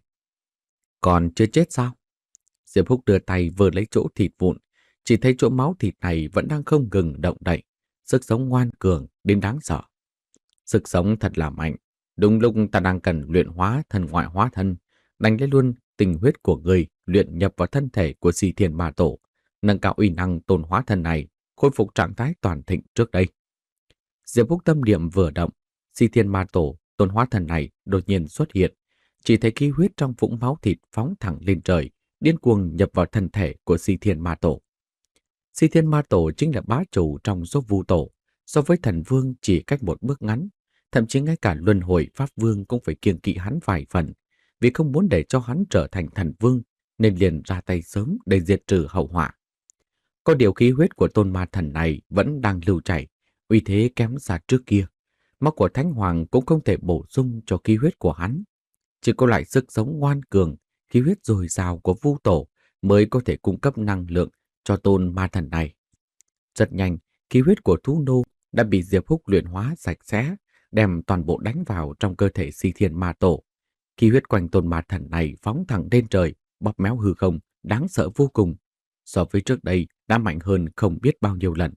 Còn chưa chết sao? Diệp Húc đưa tay vừa lấy chỗ thịt vụn, chỉ thấy chỗ máu thịt này vẫn đang không ngừng động đậy, sức sống ngoan cường đến đáng sợ. Sức sống thật là mạnh, đúng lúc ta đang cần luyện hóa thần ngoại hóa thân, đánh lấy luôn tình huyết của người luyện nhập vào thân thể của Si Thiên Ma Tổ, nâng cao uy năng tôn hóa thân này, khôi phục trạng thái toàn thịnh trước đây. Diệp Húc tâm niệm vừa động, Si Thiên Ma Tổ tôn hóa thân này đột nhiên xuất hiện, chỉ thấy khí huyết trong vũng máu thịt phóng thẳng lên trời, điên cuồng nhập vào thân thể của Si Thiên Ma Tổ. Si Thiên Ma Tổ chính là bá chủ trong số vu tổ, so với thần vương chỉ cách một bước ngắn, thậm chí ngay cả luân hồi pháp vương cũng phải kiêng kỵ hắn vài phần, vì không muốn để cho hắn trở thành thần vương, nên liền ra tay sớm để diệt trừ hậu họa. Có điều khí huyết của tôn ma thần này vẫn đang lưu chảy, uy thế kém xa trước kia. Máu của Thánh Hoàng cũng không thể bổ sung cho khí huyết của hắn. Chỉ có loại sức sống ngoan cường, khí huyết dồi dào của vu tổ mới có thể cung cấp năng lượng cho tôn ma thần này. Rất nhanh, khí huyết của Thu Nô đã bị Diệp Húc luyện hóa sạch sẽ, đem toàn bộ đánh vào trong cơ thể Si Thiên Ma Tổ. Khí huyết quanh tôn ma thần này phóng thẳng lên trời, bóp méo hư không, đáng sợ vô cùng. So với trước đây đã mạnh hơn không biết bao nhiêu lần.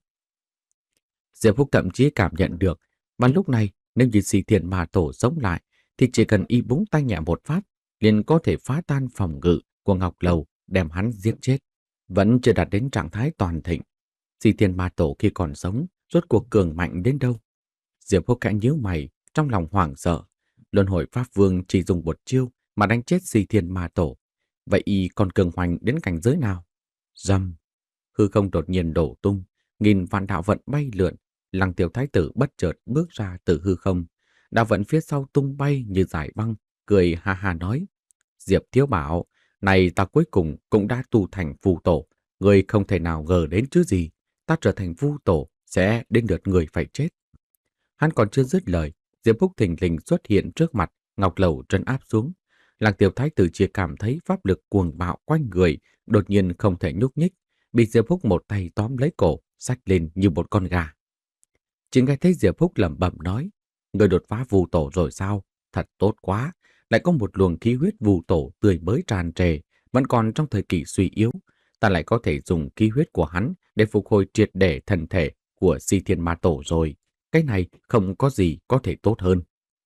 Diệp Húc thậm chí cảm nhận được, và lúc này nếu như Si Thiên Ma Tổ sống lại, thì chỉ cần y búng tay nhẹ một phát, liền có thể phá tan phòng ngự của Ngọc Lầu, đem hắn giết chết. Vẫn chưa đạt đến trạng thái toàn thịnh. Si Thiên Ma Tổ khi còn sống, rốt cuộc cường mạnh đến đâu? Diệp Húc khẽ nhíu mày, trong lòng hoảng sợ. Luân hồi Pháp Vương chỉ dùng một chiêu mà đánh chết Si Thiên Ma Tổ. Vậy y còn cường hoành đến cảnh giới nào? Rầm! Hư không đột nhiên đổ tung, nghìn vạn đạo vận bay lượn. Lăng Tiêu Thái Tử bất chợt bước ra từ hư không. Đạo vận phía sau tung bay như dải băng, cười ha ha nói: Diệp Thiếu Bảo, này ta cuối cùng cũng đã tu thành vu tổ, người không thể nào ngờ đến chứ gì, ta trở thành vu tổ sẽ đến lượt người phải chết. Hắn còn chưa dứt lời, Diệp Húc thình lình xuất hiện trước mặt, Ngọc Lầu trấn áp xuống. Lăng Tiêu Thái Tử chỉ cảm thấy pháp lực cuồng bạo quanh người, đột nhiên không thể nhúc nhích, bị Diệp Húc một tay tóm lấy cổ, xách lên như một con gà. Chỉ nghe thấy Diệp Húc lẩm bẩm nói: người đột phá vu tổ rồi sao? Thật tốt quá, lại có một luồng khí huyết vu tổ tươi mới tràn trề, vẫn còn trong thời kỳ suy yếu, ta lại có thể dùng khí huyết của hắn để phục hồi triệt để thân thể của Si Thiên Ma Tổ rồi. Cái này không có gì có thể tốt hơn.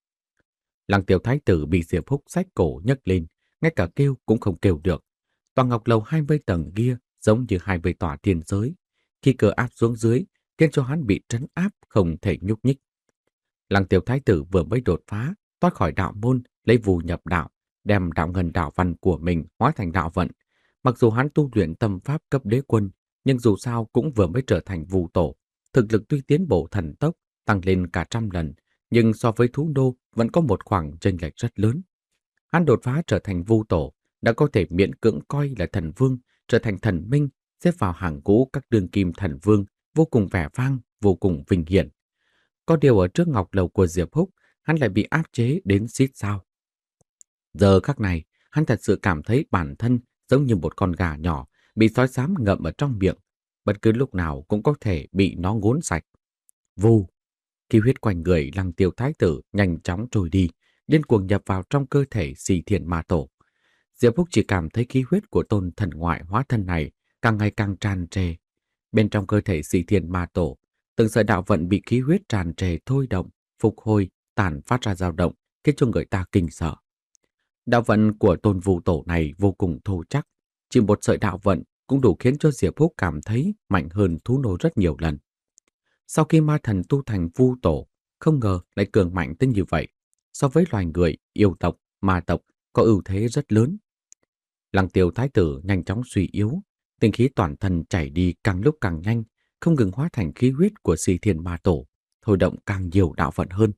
Lăng Tiêu Thái Tử bị Diệp Húc xách cổ nhấc lên, ngay cả kêu cũng không kêu được. Tòa Ngọc Lầu hai mươi tầng kia giống như hai mươi tòa thiên giới, khi cờ áp xuống dưới, khiến cho hắn bị trấn áp không thể nhúc nhích. Lăng Tiêu Thái Tử vừa mới đột phá, thoát khỏi đạo môn, lấy vù nhập đạo, đem đạo ngân đạo văn của mình hóa thành đạo vận. Mặc dù hắn tu luyện tâm pháp cấp đế quân, nhưng dù sao cũng vừa mới trở thành vu tổ, thực lực tuy tiến bộ thần tốc, tăng lên cả trăm lần, nhưng so với Thú Nô vẫn có một khoảng chênh lệch rất lớn. Hắn đột phá trở thành vu tổ, đã có thể miễn cưỡng coi là thần vương, trở thành thần minh, xếp vào hàng ngũ các đương kim thần vương, vô cùng vẻ vang, vô cùng vinh hiển. Có điều ở trước Ngọc Lầu của Diệp Húc, hắn lại bị áp chế đến xít sao. Giờ khắc này, hắn thật sự cảm thấy bản thân giống như một con gà nhỏ, bị sói xám ngậm ở trong miệng, bất cứ lúc nào cũng có thể bị nó ngốn sạch. Vù, khí huyết quanh người Lăng Tiêu Thái tử nhanh chóng trôi đi, điên cuồng nhập vào trong cơ thể Si Thiên Ma Tổ. Diệp Phúc chỉ cảm thấy khí huyết của tôn thần ngoại hóa thân này càng ngày càng tràn trề. Bên trong cơ thể Si Thiên Ma Tổ, từng sợi đạo vận bị khí huyết tràn trề thôi động, phục hồi, tản phát ra dao động, khiến cho người ta kinh sợ. Đạo vận của tôn vu tổ này vô cùng thô chắc, chỉ một sợi đạo vận cũng đủ khiến cho Diệp Phúc cảm thấy mạnh hơn thú nô rất nhiều lần. Sau khi ma thần tu thành vu tổ, không ngờ lại cường mạnh tới như vậy. So với loài người, yêu tộc, ma tộc có ưu thế rất lớn. Lăng Tiêu Thái tử nhanh chóng suy yếu, tinh khí toàn thân chảy đi càng lúc càng nhanh, không ngừng hóa thành khí huyết của Si Thiên Ma Tổ, thôi động càng nhiều đạo vận hơn.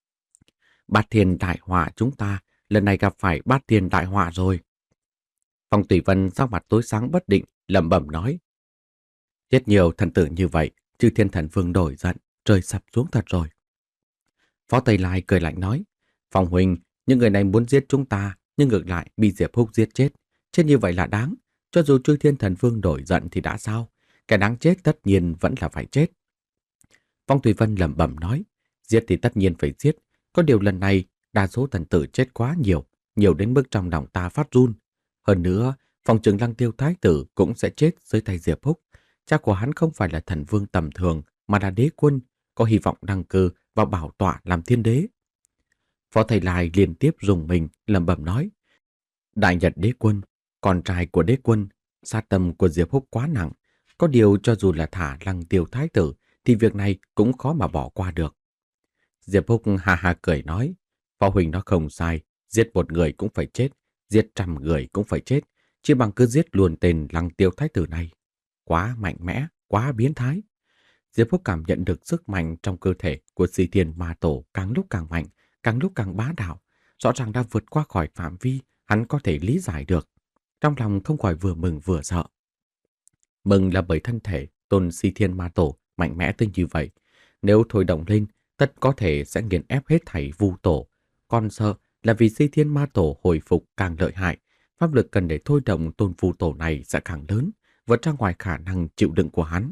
Bát thiên đại họa chúng ta lần này gặp phải bát thiên đại họa rồi. Phong Tùy Vân sắc mặt tối sáng bất định, lẩm bẩm nói: Giết nhiều thần tử như vậy, Chư Thiên Thần Vương đổi giận, trời sập xuống thật rồi. Phó Tây Lai cười lạnh nói: Phong huynh, những người này muốn giết chúng ta, nhưng ngược lại bị Diệp Húc giết chết. Chết như vậy là đáng, cho dù Chư Thiên Thần Vương đổi giận thì đã sao? Cái đáng chết tất nhiên vẫn là phải chết. Phong Tùy Vân lẩm bẩm nói: Giết thì tất nhiên phải giết, có điều lần này đa số thần tử chết quá nhiều, nhiều đến mức trong lòng ta phát run. Hơn nữa, phòng trưởng Lăng Tiêu Thái tử cũng sẽ chết dưới tay Diệp Húc. Cha của hắn không phải là thần vương tầm thường, mà là đế quân, có hy vọng đăng cơ và bảo tọa làm thiên đế. Phó Thầy Lai liên tiếp dùng mình, lẩm bẩm nói: Đại Nhật đế quân, con trai của đế quân, sát tâm của Diệp Húc quá nặng. Có điều cho dù là thả Lăng Tiêu Thái tử, thì việc này cũng khó mà bỏ qua được. Diệp Húc ha ha cười nói: Phó huynh nó không sai, giết một người cũng phải chết, giết trăm người cũng phải chết, chỉ bằng cứ giết luôn tên Lăng Tiêu Thái tử này. Quá mạnh mẽ, quá biến thái. Diệp Phúc cảm nhận được sức mạnh trong cơ thể của Si Thiên Ma Tổ càng lúc càng mạnh, càng lúc càng bá đạo, rõ ràng đã vượt qua khỏi phạm vi hắn có thể lý giải được. Trong lòng không khỏi vừa mừng vừa sợ. Mừng là bởi thân thể tôn Si Thiên Ma Tổ mạnh mẽ tới như vậy, nếu thôi động lên, tất có thể sẽ nghiền ép hết thảy vu tổ. Còn sợ là vì Si Thiên Ma Tổ hồi phục càng lợi hại, pháp lực cần để thôi động tôn vu tổ này sẽ càng lớn, vượt ra ngoài khả năng chịu đựng của hắn.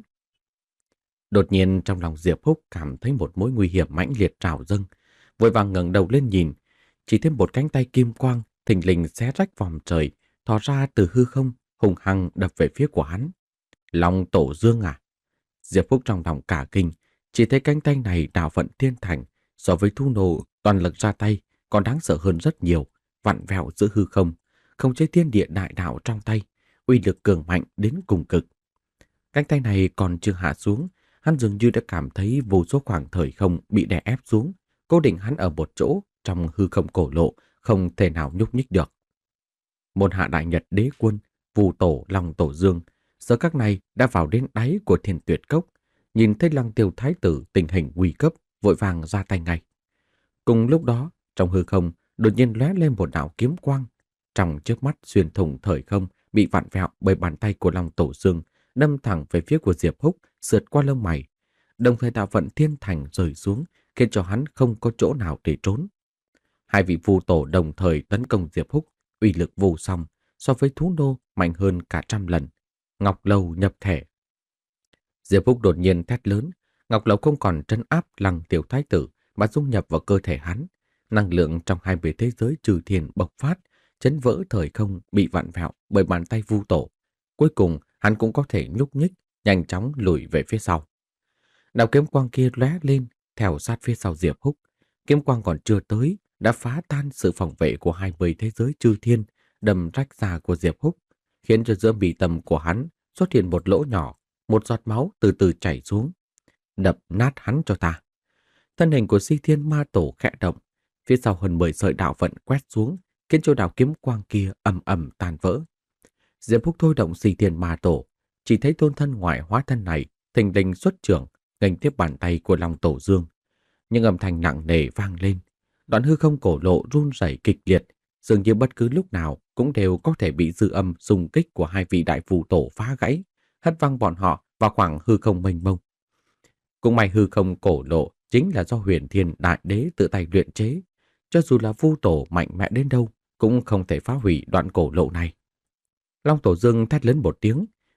Đột nhiên trong lòng Diệp Húc cảm thấy một mối nguy hiểm mãnh liệt trào dâng, vội vàng ngẩng đầu lên nhìn, chỉ thêm một cánh tay kim quang thình lình xé rách vòng trời, thò ra từ hư không, hùng hăng đập về phía của hắn. Long Tổ Dương à? Diệp Húc trong lòng cả kinh, chỉ thấy cánh tay này đạo vận thiên thành, so với thu nổ toàn lực ra tay còn đáng sợ hơn rất nhiều, vặn vẹo giữa hư không, không chế thiên địa đại đạo trong tay, uy lực cường mạnh đến cùng cực. Cánh tay này còn chưa hạ xuống, hắn dường như đã cảm thấy vô số khoảng thời không bị đè ép xuống, cố định hắn ở một chỗ trong hư không cổ lộ, không thể nào nhúc nhích được. Môn hạ đại nhật đế quân, Vu Tổ, Long Tổ Dương, giờ các này đã vào đến đáy của Thiên Tuyệt Cốc, nhìn thấy Lăng Tiêu Thái tử tình hình nguy cấp, vội vàng ra tay ngay. Cùng lúc đó, trong hư không đột nhiên lóe lên một đạo kiếm quang, trong chớp mắt xuyên thủng thời không, bị vặn vẹo bởi bàn tay của Long Tổ Dương, đâm thẳng về phía của Diệp Húc, sượt qua lông mày. Đồng thời đạo vận thiên thành rơi xuống, khiến cho hắn không có chỗ nào để trốn. Hai vị Vu Tổ đồng thời tấn công Diệp Húc, uy lực vô song, so với thú nô mạnh hơn cả trăm lần. Ngọc Lầu nhập thể. Diệp Húc đột nhiên thét lớn, Ngọc Lầu không còn trấn áp Lăng Tiêu Thái tử mà dung nhập vào cơ thể hắn. Năng lượng trong hai bề thế giới trừ thiên bộc phát, chấn vỡ thời không bị vặn vẹo bởi bàn tay Vu Tổ. Cuối cùng, hắn cũng có thể nhúc nhích, nhanh chóng lùi về phía sau. Đạo kiếm quang kia lóe lên, theo sát phía sau Diệp Húc. Kiếm quang còn chưa tới, đã phá tan sự phòng vệ của hai bề thế giới trừ thiên, đâm rách da của Diệp Húc, khiến cho giữa bì tầm của hắn xuất hiện một lỗ nhỏ, một giọt máu từ từ chảy xuống. Đập nát hắn cho ta. Thân hình của Si Thiên Ma Tổ khẽ động, phía sau hơn mười sợi đạo vận quét xuống, khiến cho đạo kiếm quang kia ầm ầm tan vỡ. Diệp Húc thôi động Si Thiên Ma Tổ, chỉ thấy tôn thân ngoại hóa thân này thình lình xuất trưởng, nghênh tiếp bàn tay của Long Tổ Dương. Nhưng âm thanh nặng nề vang lên, đoạn hư không cổ lộ run rẩy kịch liệt, dường như bất cứ lúc nào cũng đều có thể bị dư âm xung kích của hai vị đại phù tổ phá gãy, hất văng bọn họ vào khoảng hư không mênh mông. Cũng may hư không cổ lộ chính là do Huyền Thiên Đại Đế tự tay luyện chế, cho dù là Vu Tổ mạnh mẽ đến đâu cũng không thể phá hủy đoạn cổ lộ này. Long Tổ Dương thét lớn một tiếng,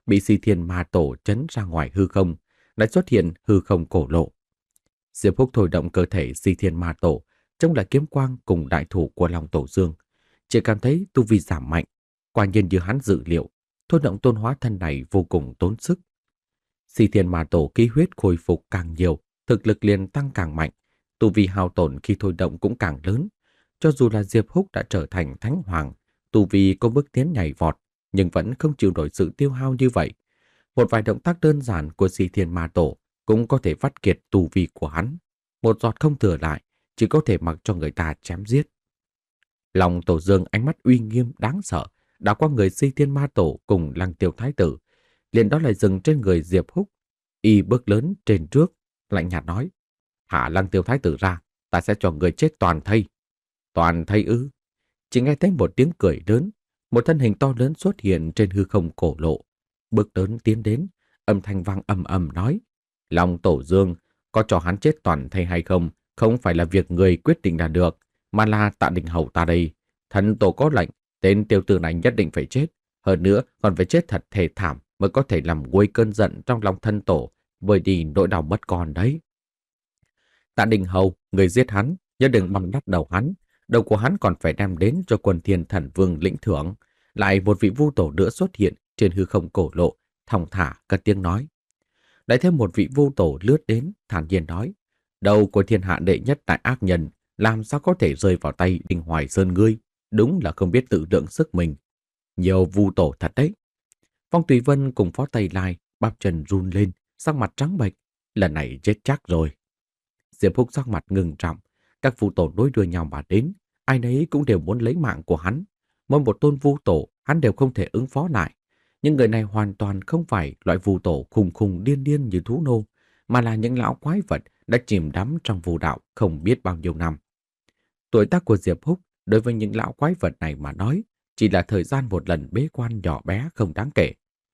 bị Si Thiên Ma Tổ chấn ra ngoài hư không, lại xuất hiện hư không cổ lộ. Diệp Húc thôi động cơ thể Si Thiên Ma Tổ, chống lại kiếm quang cùng đại thủ của Long Tổ Dương, chỉ cảm thấy tu vi giảm mạnh. Quả nhiên như hắn dự liệu, thôi động tôn hóa thân này vô cùng tốn sức. Si Thiên Ma Tổ khí huyết khôi phục càng nhiều, thực lực liền tăng càng mạnh, tu vi hao tổn khi thôi động cũng càng lớn. Cho dù là Diệp Húc đã trở thành thánh hoàng, tu vi có bước tiến nhảy vọt, nhưng vẫn không chịu nổi sự tiêu hao như vậy. Một vài động tác đơn giản của Si Thiên Ma Tổ cũng có thể vắt kiệt tu vi của hắn. Một giọt không thừa lại, chỉ có thể mặc cho người ta chém giết. Long Tổ Dương ánh mắt uy nghiêm đáng sợ, đã qua người Si Thiên Ma Tổ cùng Lăng Tiêu Thái Tử, liền đó lại dừng trên người Diệp Húc. Y bước lớn trên trước, lạnh nhạt nói: "Hạ Lăng Tiêu Thái Tử ra, ta sẽ cho người chết toàn thây." Toàn thây ư? Chỉ nghe thấy một tiếng cười lớn, một thân hình to lớn xuất hiện trên hư không cổ lộ. Bước lớn tiến đến, âm thanh vang ầm ầm nói: "Long Tổ Dương, có cho hắn chết toàn thây hay không, không phải là việc người quyết định là được, mà là Tạ Đình Hầu ta đây. Thần tổ có lệnh, tên tiểu tử này nhất định phải chết, hơn nữa còn phải chết thật thê thảm mới có thể làm nguôi cơn giận trong lòng thân tổ, vơi đi nỗi đau mất con đấy." Tạ Đình Hầu, người giết hắn, nhớ đừng băm nát đầu hắn, đầu của hắn còn phải đem đến cho quân Thiên Thần Vương lĩnh thưởng. Lại một vị vu tổ nữa xuất hiện trên hư không cổ lộ, thong thả cất tiếng nói. Lại thêm một vị vu tổ lướt đến, thản nhiên nói: "Đầu của thiên hạ đệ nhất đại ác nhân, làm sao có thể rơi vào tay Đinh Hoài Sơn ngươi, đúng là không biết tự lượng sức mình. Nhiều vu tổ thật đấy." Phong Tùy Vân cùng Phó Tây Lai bắp chân run lên, sắc mặt trắng bệch, lần này chết chắc rồi. Diệp Húc sắc mặt ngưng trọng, các vu tổ nối đuôi nhau mà đến, ai nấy cũng đều muốn lấy mạng của hắn. Mỗi một tôn vu tổ hắn đều không thể ứng phó lại. Nhưng người này hoàn toàn không phải loại vu tổ khùng khùng điên điên như thú nô, mà là những lão quái vật đã chìm đắm trong vu đạo không biết bao nhiêu năm. Tuổi tác của Diệp Húc đối với những lão quái vật này mà nói, chỉ là thời gian một lần bế quan nhỏ bé không đáng kể.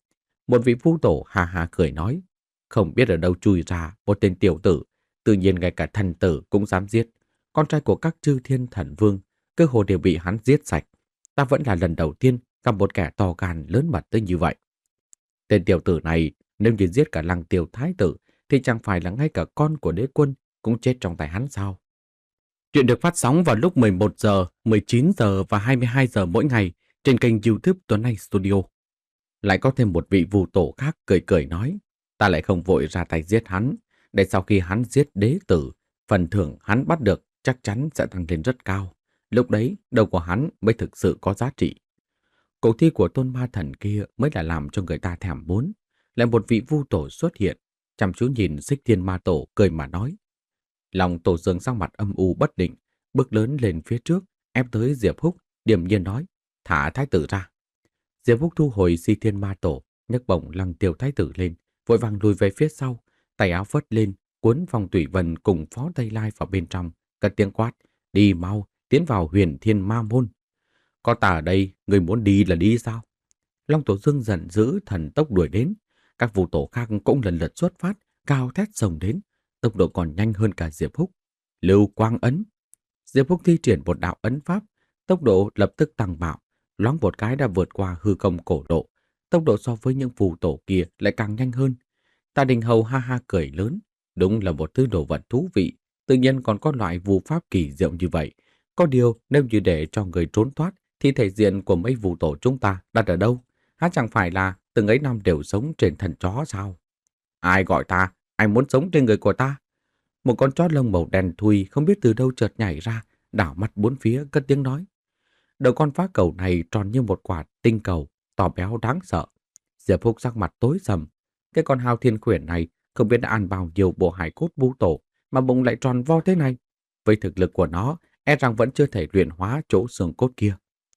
Một vị vu tổ hà hà cười nói: "Không biết ở đâu chui ra một tên tiểu tử, tự nhiên ngay cả thần tử cũng dám giết. Con trai của các chư thiên thần vương, cơ hồ đều bị hắn giết sạch. Ta vẫn là lần đầu tiên gặp một kẻ to gan lớn mật tới như vậy. Tên tiểu tử này, nếu như giết cả Lăng Tiêu Thái Tử, thì chẳng phải là ngay cả con của đế quân cũng chết trong tay hắn sao?" Chuyện được phát sóng vào lúc mười một giờ, mười chín giờ và hai mươi hai giờ mỗi ngày trên kênh YouTube Tuấn Anh Studio. Lại có thêm một vị vu tổ khác cười cười nói: "Ta lại không vội ra tay giết hắn, để sau khi hắn giết đế tử, phần thưởng hắn bắt được chắc chắn sẽ tăng lên rất cao. Lúc đấy, đầu của hắn mới thực sự có giá trị." Cuộc thi của tôn ma thần kia mới là làm cho người ta thèm muốn. Lại một vị vu tổ xuất hiện, chăm chú nhìn Xích Thiên Ma Tổ cười mà nói. Lòng Tổ Dương sang mặt âm u bất định, bước lớn lên phía trước, ép tới Diệp Húc, điềm nhiên nói: "Thả thái tử ra." Diệp Húc thu hồi Si Thiên Ma Tổ, nhấc bổng Lăng Tiêu Thái Tử lên, vội vàng lùi về phía sau, tay áo phất lên, cuốn Phong Tủy Vân cùng Phó Tây Lai vào bên trong, cất tiếng quát: "Đi mau, tiến vào Huyền Thiên Ma Môn." "Có ta ở đây, người muốn đi là đi sao?" Long Tổ Dương giận dữ thần tốc đuổi đến, các vu tổ khác cũng lần lượt xuất phát, cao thét xông đến, tốc độ còn nhanh hơn cả Diệp Húc. Lưu Quang Ấn. Diệp Húc thi triển một đạo ấn pháp, tốc độ lập tức tăng bạo, loáng một cái đã vượt qua hư không cổ độ, tốc độ so với những phù tổ kia lại càng nhanh hơn. Tạ Đình Hầu ha ha cười lớn, đúng là một thứ đồ vật thú vị, tự nhiên còn có loại phù pháp kỳ diệu như vậy. Có điều nếu như để cho người trốn thoát, thì thể diện của mấy phù tổ chúng ta đặt ở đâu? Há chẳng phải là từng ấy năm đều sống trên thân chó sao? Ai gọi ta? Ai muốn sống trên người của ta? Một con chó lông màu đen thui không biết từ đâu chợt nhảy ra, đảo mắt bốn phía cất tiếng nói. Đầu con phá cầu này tròn như một quả tinh cầu, to béo đáng sợ. Diệp Húc sắc mặt tối sầm. Cái con hao thiên khuyển này không biết đã ăn bao nhiêu bộ hải cốt vu tổ mà bụng lại tròn vo thế này. Với thực lực của nó, e rằng vẫn chưa thể luyện hóa chỗ xương cốt kia.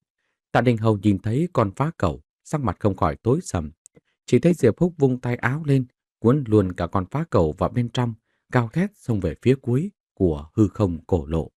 Tạ Đình Hầu nhìn thấy con phá cầu, sắc mặt không khỏi tối sầm. Chỉ thấy Diệp Húc vung tay áo lên, cuốn luôn cả con phá cầu vào bên trong, cao thét xông về phía cuối của hư không cổ lộ.